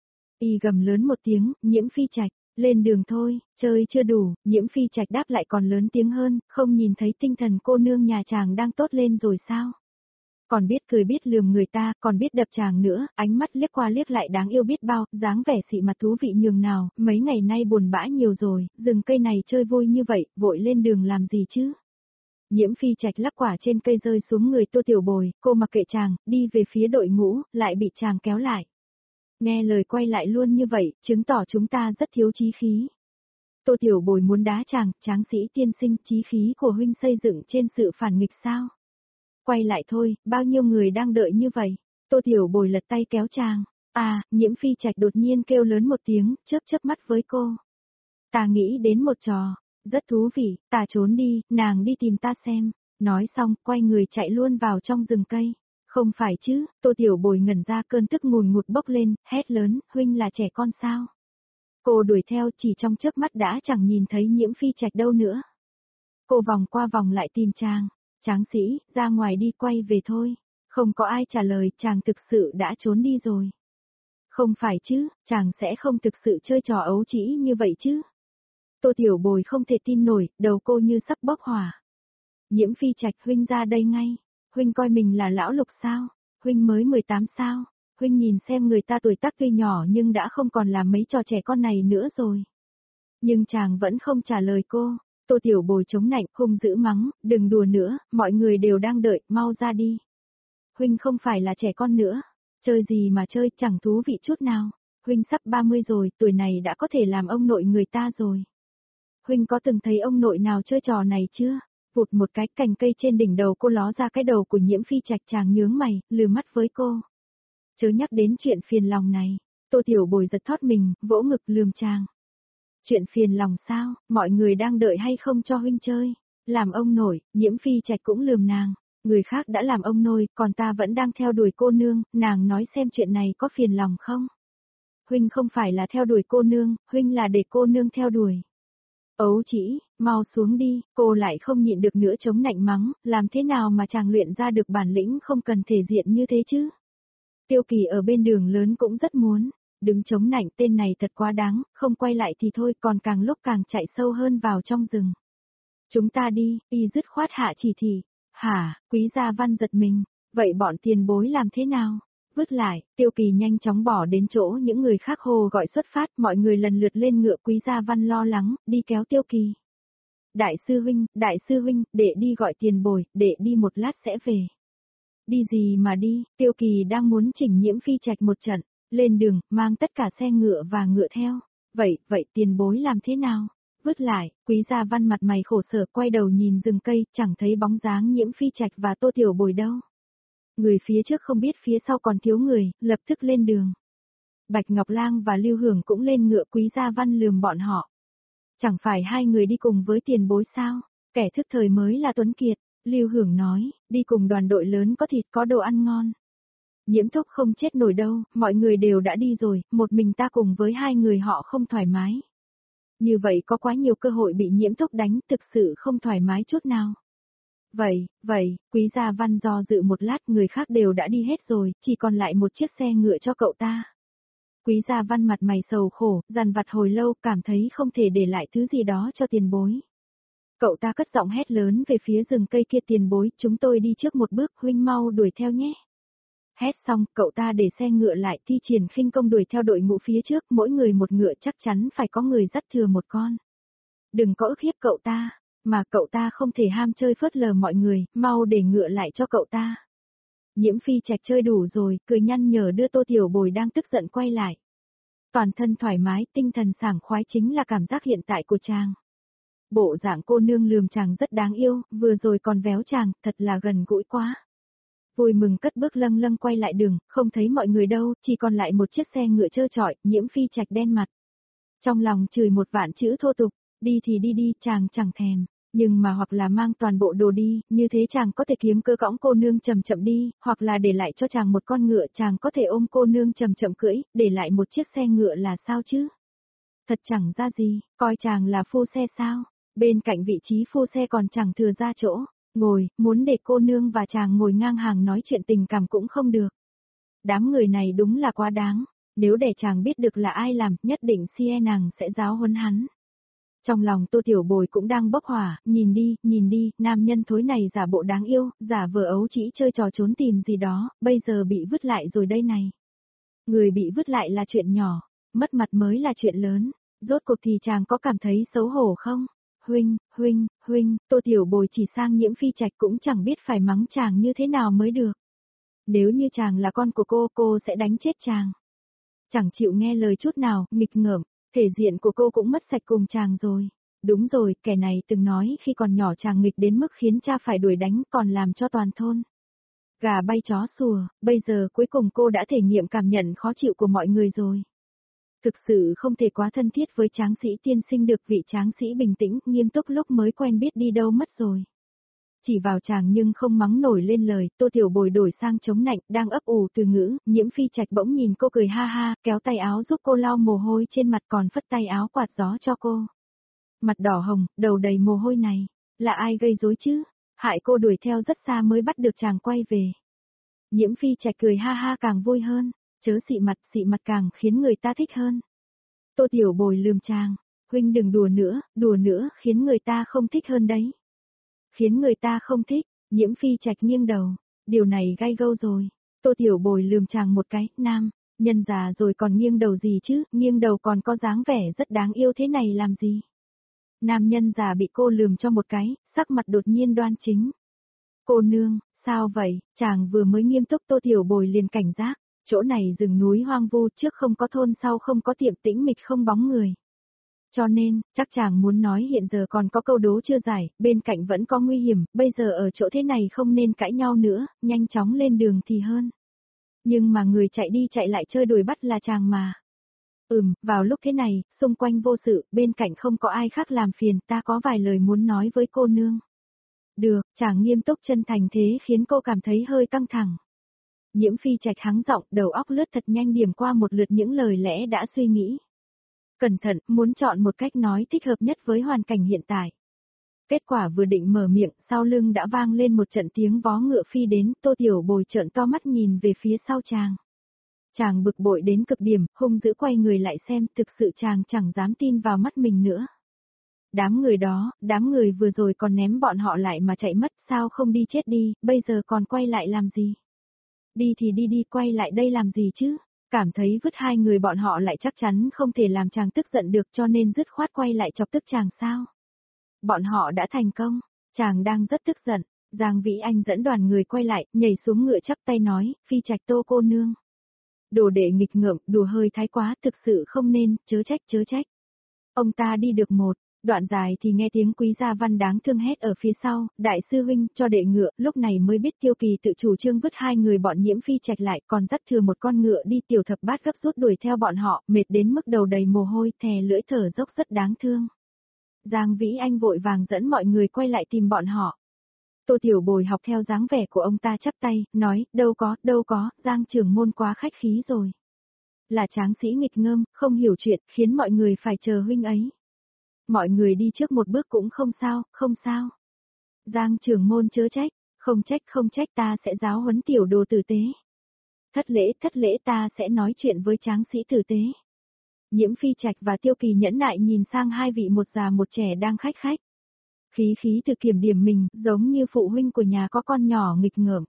A: Y gầm lớn một tiếng, Nhiễm Phi Trạch, lên đường thôi, chơi chưa đủ, Nhiễm Phi Trạch đáp lại còn lớn tiếng hơn, không nhìn thấy tinh thần cô nương nhà chàng đang tốt lên rồi sao? Còn biết cười biết lườm người ta, còn biết đập chàng nữa, ánh mắt liếc qua liếc lại đáng yêu biết bao, dáng vẻ xị mặt thú vị nhường nào, mấy ngày nay buồn bã nhiều rồi, rừng cây này chơi vui như vậy, vội lên đường làm gì chứ? Nhiễm Phi Trạch lắc quả trên cây rơi xuống người Tô Tiểu Bồi, cô mặc kệ chàng, đi về phía đội ngũ, lại bị chàng kéo lại. Nghe lời quay lại luôn như vậy, chứng tỏ chúng ta rất thiếu chí khí. Tô Tiểu Bồi muốn đá chàng, tráng sĩ tiên sinh, chí khí của huynh xây dựng trên sự phản nghịch sao? Quay lại thôi, bao nhiêu người đang đợi như vậy. Tô Tiểu Bồi lật tay kéo chàng. À, Nhiễm Phi Trạch đột nhiên kêu lớn một tiếng, chớp chớp mắt với cô. Ta nghĩ đến một trò, rất thú vị, ta trốn đi, nàng đi tìm ta xem. Nói xong, quay người chạy luôn vào trong rừng cây. Không phải chứ, Tô Tiểu Bồi ngẩn ra, cơn tức ngùn ngụt bốc lên, hét lớn, huynh là trẻ con sao? Cô đuổi theo, chỉ trong chớp mắt đã chẳng nhìn thấy Nhiễm Phi Trạch đâu nữa. Cô vòng qua vòng lại tìm chàng. Tráng sĩ, ra ngoài đi, quay về thôi. Không có ai trả lời, chàng thực sự đã trốn đi rồi. Không phải chứ, chàng sẽ không thực sự chơi trò ấu trĩ như vậy chứ. Tô Tiểu Bồi không thể tin nổi, đầu cô như sắp bốc hỏa. Nhiễm Phi Trạch, huynh ra đây ngay. Huynh coi mình là lão lục sao? Huynh mới mười tám sao? Huynh nhìn xem người ta tuổi tác tuy nhỏ nhưng đã không còn làm mấy trò trẻ con này nữa rồi. Nhưng chàng vẫn không trả lời cô. Tô Tiểu Bồi chống nạnh, hung dữ mắng, đừng đùa nữa, mọi người đều đang đợi, mau ra đi. Huynh không phải là trẻ con nữa. Chơi gì mà chơi, chẳng thú vị chút nào. Huynh sắp ba mươi rồi, tuổi này đã có thể làm ông nội người ta rồi. Huynh có từng thấy ông nội nào chơi trò này chưa? Vụt một cái cành cây trên đỉnh đầu cô ló ra cái đầu của Nhiễm Phi Trạch, chàng nhướng mày, lừ mắt với cô. Chớ nhắc đến chuyện phiền lòng này. Tô Tiểu Bồi giật thót mình, vỗ ngực lườm chàng. Chuyện phiền lòng sao, mọi người đang đợi hay không cho huynh chơi? Làm ông nội, Nhiễm Phi Trạch cũng lườm nàng. Người khác đã làm ông nôi, còn ta vẫn đang theo đuổi cô nương, nàng nói xem chuyện này có phiền lòng không? Huynh không phải là theo đuổi cô nương, huynh là để cô nương theo đuổi. Ấu chỉ, mau xuống đi, cô lại không nhịn được nữa chống nạnh mắng, làm thế nào mà chàng luyện ra được bản lĩnh không cần thể diện như thế chứ? Tiêu Kỳ ở bên đường lớn cũng rất muốn, đứng chống nạnh, tên này thật quá đáng, không quay lại thì thôi, còn càng lúc càng chạy sâu hơn vào trong rừng. Chúng ta đi, y dứt khoát hạ chỉ thị. Hả, Quý Gia Văn giật mình, vậy bọn tiền bối làm thế nào? Vứt lại, Tiêu Kỳ nhanh chóng bỏ đến chỗ những người khác hồ gọi xuất phát, mọi người lần lượt lên ngựa. Quý Gia Văn lo lắng, đi kéo Tiêu Kỳ. Đại sư huynh, đại sư huynh, để đi gọi tiền bồi, để đi một lát sẽ về. Đi gì mà đi, Tiêu Kỳ đang muốn chỉnh Nhiễm Phi Trạch một trận, lên đường, mang tất cả xe ngựa và ngựa theo. Vậy, vậy tiền bối làm thế nào? Vứt lại, Quý Gia Văn mặt mày khổ sở quay đầu nhìn rừng cây, chẳng thấy bóng dáng Nhiễm Phi Trạch và Tô Tiểu Bồi đâu. Người phía trước không biết phía sau còn thiếu người, lập tức lên đường. Bạch Ngọc Lang và Lưu Hưởng cũng lên ngựa. Quý Gia Văn lườm bọn họ. Chẳng phải hai người đi cùng với tiền bối sao? Kẻ thức thời mới là tuấn kiệt. Lưu Hưởng nói, đi cùng đoàn đội lớn có thịt có đồ ăn ngon. Nhiễm Thúc không chết nổi đâu, mọi người đều đã đi rồi, một mình ta cùng với hai người họ không thoải mái. Như vậy có quá nhiều cơ hội bị Nhiễm Thúc đánh, thực sự không thoải mái chút nào. Vậy, vậy, Quý Gia Văn do dự một lát, người khác đều đã đi hết rồi, chỉ còn lại một chiếc xe ngựa cho cậu ta. Quý Gia Văn mặt mày sầu khổ, dằn vặt hồi lâu, cảm thấy không thể để lại thứ gì đó cho tiền bối. Cậu ta cất giọng hét lớn về phía rừng cây kia, tiền bối, chúng tôi đi trước một bước, huynh mau đuổi theo nhé. Hét xong, cậu ta để xe ngựa lại, thi triển khinh công đuổi theo đội ngũ phía trước, mỗi người một ngựa, chắc chắn phải có người dắt thừa một con. Đừng có ức hiếp cậu ta, mà cậu ta không thể ham chơi phớt lờ mọi người, mau để ngựa lại cho cậu ta. Nhiễm Phi Trạch chơi đủ rồi, cười nhăn nhở đưa Tô Tiểu Bồi đang tức giận quay lại. Toàn thân thoải mái, tinh thần sảng khoái chính là cảm giác hiện tại của chàng. Bộ dạng cô nương lườm chàng rất đáng yêu, vừa rồi còn véo chàng, thật là gần gũi quá. Vui mừng cất bước lâng lâng quay lại đường, không thấy mọi người đâu, chỉ còn lại một chiếc xe ngựa trơ trọi. Nhiễm Phi Trạch đen mặt. Trong lòng chửi một vạn chữ thô tục, đi thì đi đi, chàng chẳng thèm, nhưng mà hoặc là mang toàn bộ đồ đi, như thế chàng có thể kiếm cơ cõng cô nương chậm chậm đi, hoặc là để lại cho chàng một con ngựa, chàng có thể ôm cô nương chậm chậm cưỡi, để lại một chiếc xe ngựa là sao chứ? Thật chẳng ra gì, coi chàng là phu xe sao? Bên cạnh vị trí phu xe còn chẳng thừa ra chỗ, ngồi, muốn để cô nương và chàng ngồi ngang hàng nói chuyện tình cảm cũng không được. Đám người này đúng là quá đáng, nếu để chàng biết được là ai làm, nhất định sie nàng sẽ giáo huấn hắn. Trong lòng Tô Tiểu Bồi cũng đang bốc hỏa, nhìn đi, nhìn đi, nam nhân thối này giả bộ đáng yêu, giả vờ ấu chỉ chơi trò trốn tìm gì đó, bây giờ bị vứt lại rồi đây này. Người bị vứt lại là chuyện nhỏ, mất mặt mới là chuyện lớn, rốt cuộc thì chàng có cảm thấy xấu hổ không? Huynh, huynh, huynh, Tô Tiểu Bồi chỉ sang Nhiễm Phi Trạch cũng chẳng biết phải mắng chàng như thế nào mới được. Nếu như chàng là con của cô, cô sẽ đánh chết chàng. Chẳng chịu nghe lời chút nào, nghịch ngợm, thể diện của cô cũng mất sạch cùng chàng rồi. Đúng rồi, kẻ này từng nói khi còn nhỏ chàng nghịch đến mức khiến cha phải đuổi đánh, còn làm cho toàn thôn gà bay chó sủa, bây giờ cuối cùng cô đã thể nghiệm cảm nhận khó chịu của mọi người rồi. Thực sự không thể quá thân thiết với tráng sĩ tiên sinh được, vị tráng sĩ bình tĩnh, nghiêm túc lúc mới quen biết đi đâu mất rồi. Chỉ vào chàng nhưng không mắng nổi lên lời. Tô Tiểu Bồi đổi sang chống nạnh, đang ấp ủ từ ngữ. Nhiễm Phi Trạch bỗng nhìn cô cười ha ha, kéo tay áo giúp cô lau mồ hôi trên mặt, còn phất tay áo quạt gió cho cô. Mặt đỏ hồng, đầu đầy mồ hôi này, là ai gây rối chứ? Hại cô đuổi theo rất xa mới bắt được chàng quay về. Nhiễm Phi Trạch cười ha ha càng vui hơn, chớ xị mặt, xị mặt càng khiến người ta thích hơn. Tô Tiểu Bồi lườm chàng, huynh đừng đùa nữa, đùa nữa khiến người ta không thích hơn đấy. Khiến người ta không thích, Nhiễm Phi Trạch nghiêng đầu, điều này gai gâu rồi. Tô Tiểu Bồi lườm chàng một cái, nam, nhân già rồi còn nghiêng đầu gì chứ, nghiêng đầu còn có dáng vẻ rất đáng yêu thế này làm gì. Nam nhân già bị cô lườm cho một cái, sắc mặt đột nhiên đoan chính. Cô nương, sao vậy, chàng vừa mới nghiêm túc. Tô Tiểu Bồi liền cảnh giác, chỗ này rừng núi hoang vu, trước không có thôn sau không có tiệm, tĩnh mịch không bóng người. Cho nên, chắc chàng muốn nói hiện giờ còn có câu đố chưa giải, bên cạnh vẫn có nguy hiểm, bây giờ ở chỗ thế này không nên cãi nhau nữa, nhanh chóng lên đường thì hơn. Nhưng mà người chạy đi chạy lại chơi đuổi bắt là chàng mà. Ừm, vào lúc thế này, xung quanh vô sự, bên cạnh không có ai khác làm phiền, ta có vài lời muốn nói với cô nương. Được, chàng nghiêm túc chân thành thế khiến cô cảm thấy hơi căng thẳng. Nhiễm Phi Trạch hắng giọng, đầu óc lướt thật nhanh điểm qua một lượt những lời lẽ đã suy nghĩ. Cẩn thận, muốn chọn một cách nói thích hợp nhất với hoàn cảnh hiện tại. Kết quả vừa định mở miệng, sau lưng đã vang lên một trận tiếng vó ngựa phi đến, Tô Tiểu Bồi trợn to mắt nhìn về phía sau chàng. Chàng bực bội đến cực điểm, hung dữ quay người lại xem, thực sự chàng chẳng dám tin vào mắt mình nữa. Đám người đó, đám người vừa rồi còn ném bọn họ lại mà chạy mất, sao không đi chết đi, bây giờ còn quay lại làm gì? Đi thì đi đi, quay lại đây làm gì chứ? Cảm thấy vứt hai người bọn họ lại chắc chắn không thể làm chàng tức giận được, cho nên dứt khoát quay lại chọc tức chàng sao? Bọn họ đã thành công, chàng đang rất tức giận. Giang Vĩ Anh dẫn đoàn người quay lại, nhảy xuống ngựa chắp tay nói, Phi Trạch Tô cô nương. Đồ đệ nghịch ngợm, đùa hơi thái quá, thực sự không nên, chớ trách chớ trách. Ông ta đi được một đoạn dài thì nghe tiếng Quý Gia Văn đáng thương hét ở phía sau, đại sư huynh, cho đệ ngựa, lúc này mới biết Tiêu Kỳ tự chủ trương vứt hai người bọn Nhiễm Phi Trạch lại, còn dắt thừa một con ngựa đi. Tiểu Thập Bát gấp rút đuổi theo bọn họ, mệt đến mức đầu đầy mồ hôi, thè lưỡi thở dốc rất đáng thương. Giang Vĩ Anh vội vàng dẫn mọi người quay lại tìm bọn họ. Tô Tiểu Bồi học theo dáng vẻ của ông ta chắp tay, nói, đâu có, đâu có, Giang trưởng môn quá khách khí rồi. Là tráng sĩ nghịch ngợm, không hiểu chuyện, khiến mọi người phải chờ huynh ấy. Mọi người đi trước một bước cũng không sao, không sao. Giang trưởng môn chớ trách, không trách không trách, ta sẽ giáo huấn tiểu đồ tử tế. Thất lễ thất lễ, ta sẽ nói chuyện với tráng sĩ tử tế. Nhiễm Phi Trạch và Tiêu Kỳ nhẫn nại nhìn sang hai vị một già một trẻ đang khách khách. Khí khí tự kiểm điểm mình, giống như phụ huynh của nhà có con nhỏ nghịch ngợm.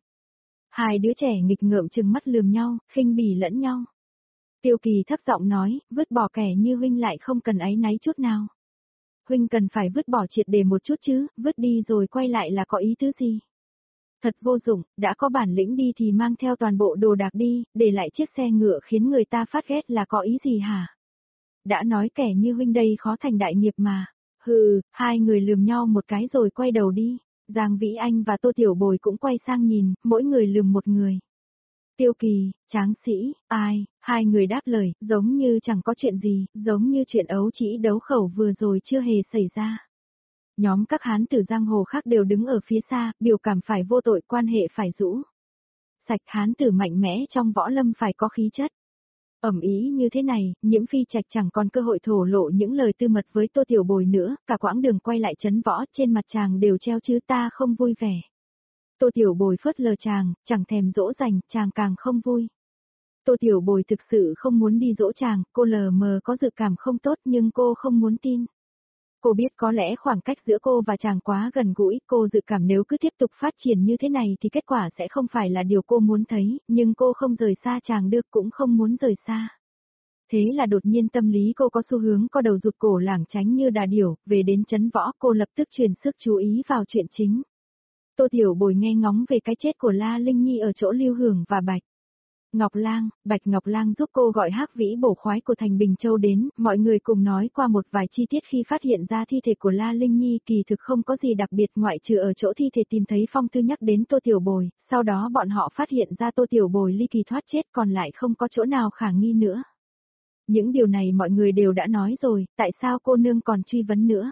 A: Hai đứa trẻ nghịch ngợm trừng mắt lườm nhau, khinh bỉ lẫn nhau. Tiêu Kỳ thấp giọng nói, vứt bỏ kẻ như huynh lại không cần áy náy chút nào. Huynh cần phải vứt bỏ triệt để một chút chứ, vứt đi rồi quay lại là có ý tứ gì? Thật vô dụng, đã có bản lĩnh đi thì mang theo toàn bộ đồ đạc đi, để lại chiếc xe ngựa khiến người ta phát ghét là có ý gì hả? Đã nói kẻ như huynh đây khó thành đại nghiệp mà. Hừ, hai người lườm nhau một cái rồi quay đầu đi. Giang Vĩ Anh và Tô Tiểu Bồi cũng quay sang nhìn, mỗi người lườm một người. Tiêu Kỳ, tráng sĩ, ai, hai người đáp lời, giống như chẳng có chuyện gì, giống như chuyện ấu trĩ đấu khẩu vừa rồi chưa hề xảy ra. Nhóm các hán tử giang hồ khác đều đứng ở phía xa, biểu cảm phải vô tội, quan hệ phải rũ sạch, hán tử mạnh mẽ trong võ lâm phải có khí chất. Ẩm ý như thế này, Nhiễm Phi Trạch chẳng còn cơ hội thổ lộ những lời tư mật với Tô Tiểu Bồi nữa, cả quãng đường quay lại trấn võ, trên mặt chàng đều treo chữ ta không vui vẻ. Tô Tiểu Bồi phớt lờ chàng, chẳng thèm dỗ dành, chàng càng không vui. Tô Tiểu Bồi thực sự không muốn đi dỗ chàng, cô lờ mờ có dự cảm không tốt nhưng cô không muốn tin. Cô biết có lẽ khoảng cách giữa cô và chàng quá gần gũi, cô dự cảm nếu cứ tiếp tục phát triển như thế này thì kết quả sẽ không phải là điều cô muốn thấy, nhưng cô không rời xa chàng được cũng không muốn rời xa. Thế là đột nhiên tâm lý cô có xu hướng co đầu rụt cổ lảng tránh như đà điểu, về đến trấn võ cô lập tức truyền sức chú ý vào chuyện chính. Tô Tiểu Bồi nghe ngóng về cái chết của La Linh Nhi ở chỗ Lưu Hưởng và Bạch Ngọc Lang, Bạch Ngọc Lang giúp cô gọi Hắc Vĩ bổ khoái của thành Bình Châu đến, mọi người cùng nói qua một vài chi tiết khi phát hiện ra thi thể của La Linh Nhi, kỳ thực không có gì đặc biệt ngoại trừ ở chỗ thi thể tìm thấy phong thư nhắc đến Tô Tiểu Bồi, sau đó bọn họ phát hiện ra Tô Tiểu Bồi ly kỳ thoát chết, còn lại không có chỗ nào khả nghi nữa. Những điều này mọi người đều đã nói rồi, tại sao cô nương còn truy vấn nữa?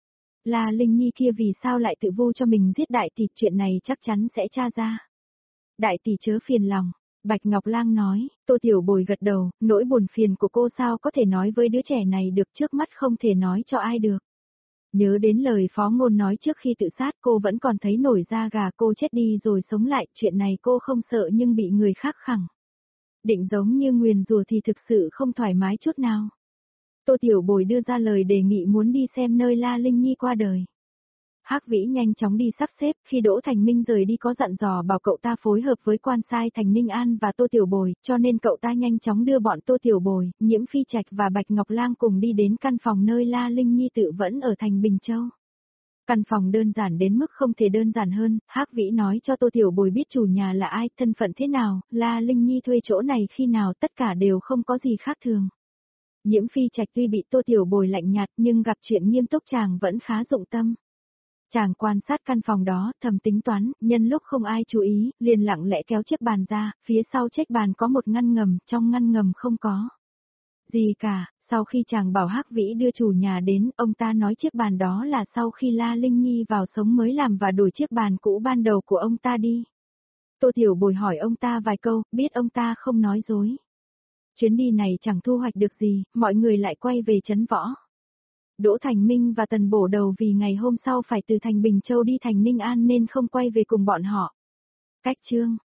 A: La Linh Nhi kia vì sao lại tự vu cho mình giết đại tỷ, chuyện này chắc chắn sẽ tra ra. Đại tỷ chớ phiền lòng. Bạch Ngọc Lang nói, Tô Tiểu Bồi gật đầu, nỗi buồn phiền của cô sao có thể nói với đứa trẻ này được, trước mắt không thể nói cho ai được. Nhớ đến lời Phó Ngôn nói trước khi tự sát cô vẫn còn thấy nổi da gà, cô chết đi rồi sống lại, chuyện này cô không sợ nhưng bị người khác khẳng định giống như nguyền rủa thì thực sự không thoải mái chút nào. Tô Tiểu Bồi đưa ra lời đề nghị muốn đi xem nơi La Linh Nhi qua đời. Hắc Vĩ nhanh chóng đi sắp xếp, khi Đỗ Thành Minh rời đi có dặn dò bảo cậu ta phối hợp với quan sai thành Ninh An và Tô Tiểu Bồi, cho nên cậu ta nhanh chóng đưa bọn Tô Tiểu Bồi, Nhiễm Phi Trạch và Bạch Ngọc Lang cùng đi đến căn phòng nơi La Linh Nhi tự vẫn ở thành Bình Châu. Căn phòng đơn giản đến mức không thể đơn giản hơn, Hắc Vĩ nói cho Tô Tiểu Bồi biết chủ nhà là ai, thân phận thế nào, La Linh Nhi thuê chỗ này khi nào, tất cả đều không có gì khác thường. Nhiễm Phi Trạch tuy bị Tô Tiểu Bồi lạnh nhạt nhưng gặp chuyện nghiêm túc chàng vẫn khá dụng tâm. Chàng quan sát căn phòng đó, thầm tính toán, nhân lúc không ai chú ý, liền lặng lẽ kéo chiếc bàn ra, phía sau chiếc bàn có một ngăn ngầm, trong ngăn ngầm không có gì cả. Sau khi chàng bảo Hắc Vĩ đưa chủ nhà đến, ông ta nói chiếc bàn đó là sau khi La Linh Nhi vào sống mới làm và đổi chiếc bàn cũ ban đầu của ông ta đi. Tô Tiểu Bồi hỏi ông ta vài câu, biết ông ta không nói dối. Chuyến đi này chẳng thu hoạch được gì, mọi người lại quay về trấn Võ. Đỗ Thành Minh và Tần Bổ Đầu vì ngày hôm sau phải từ thành Bình Châu đi thành Ninh An nên không quay về cùng bọn họ. Cách chương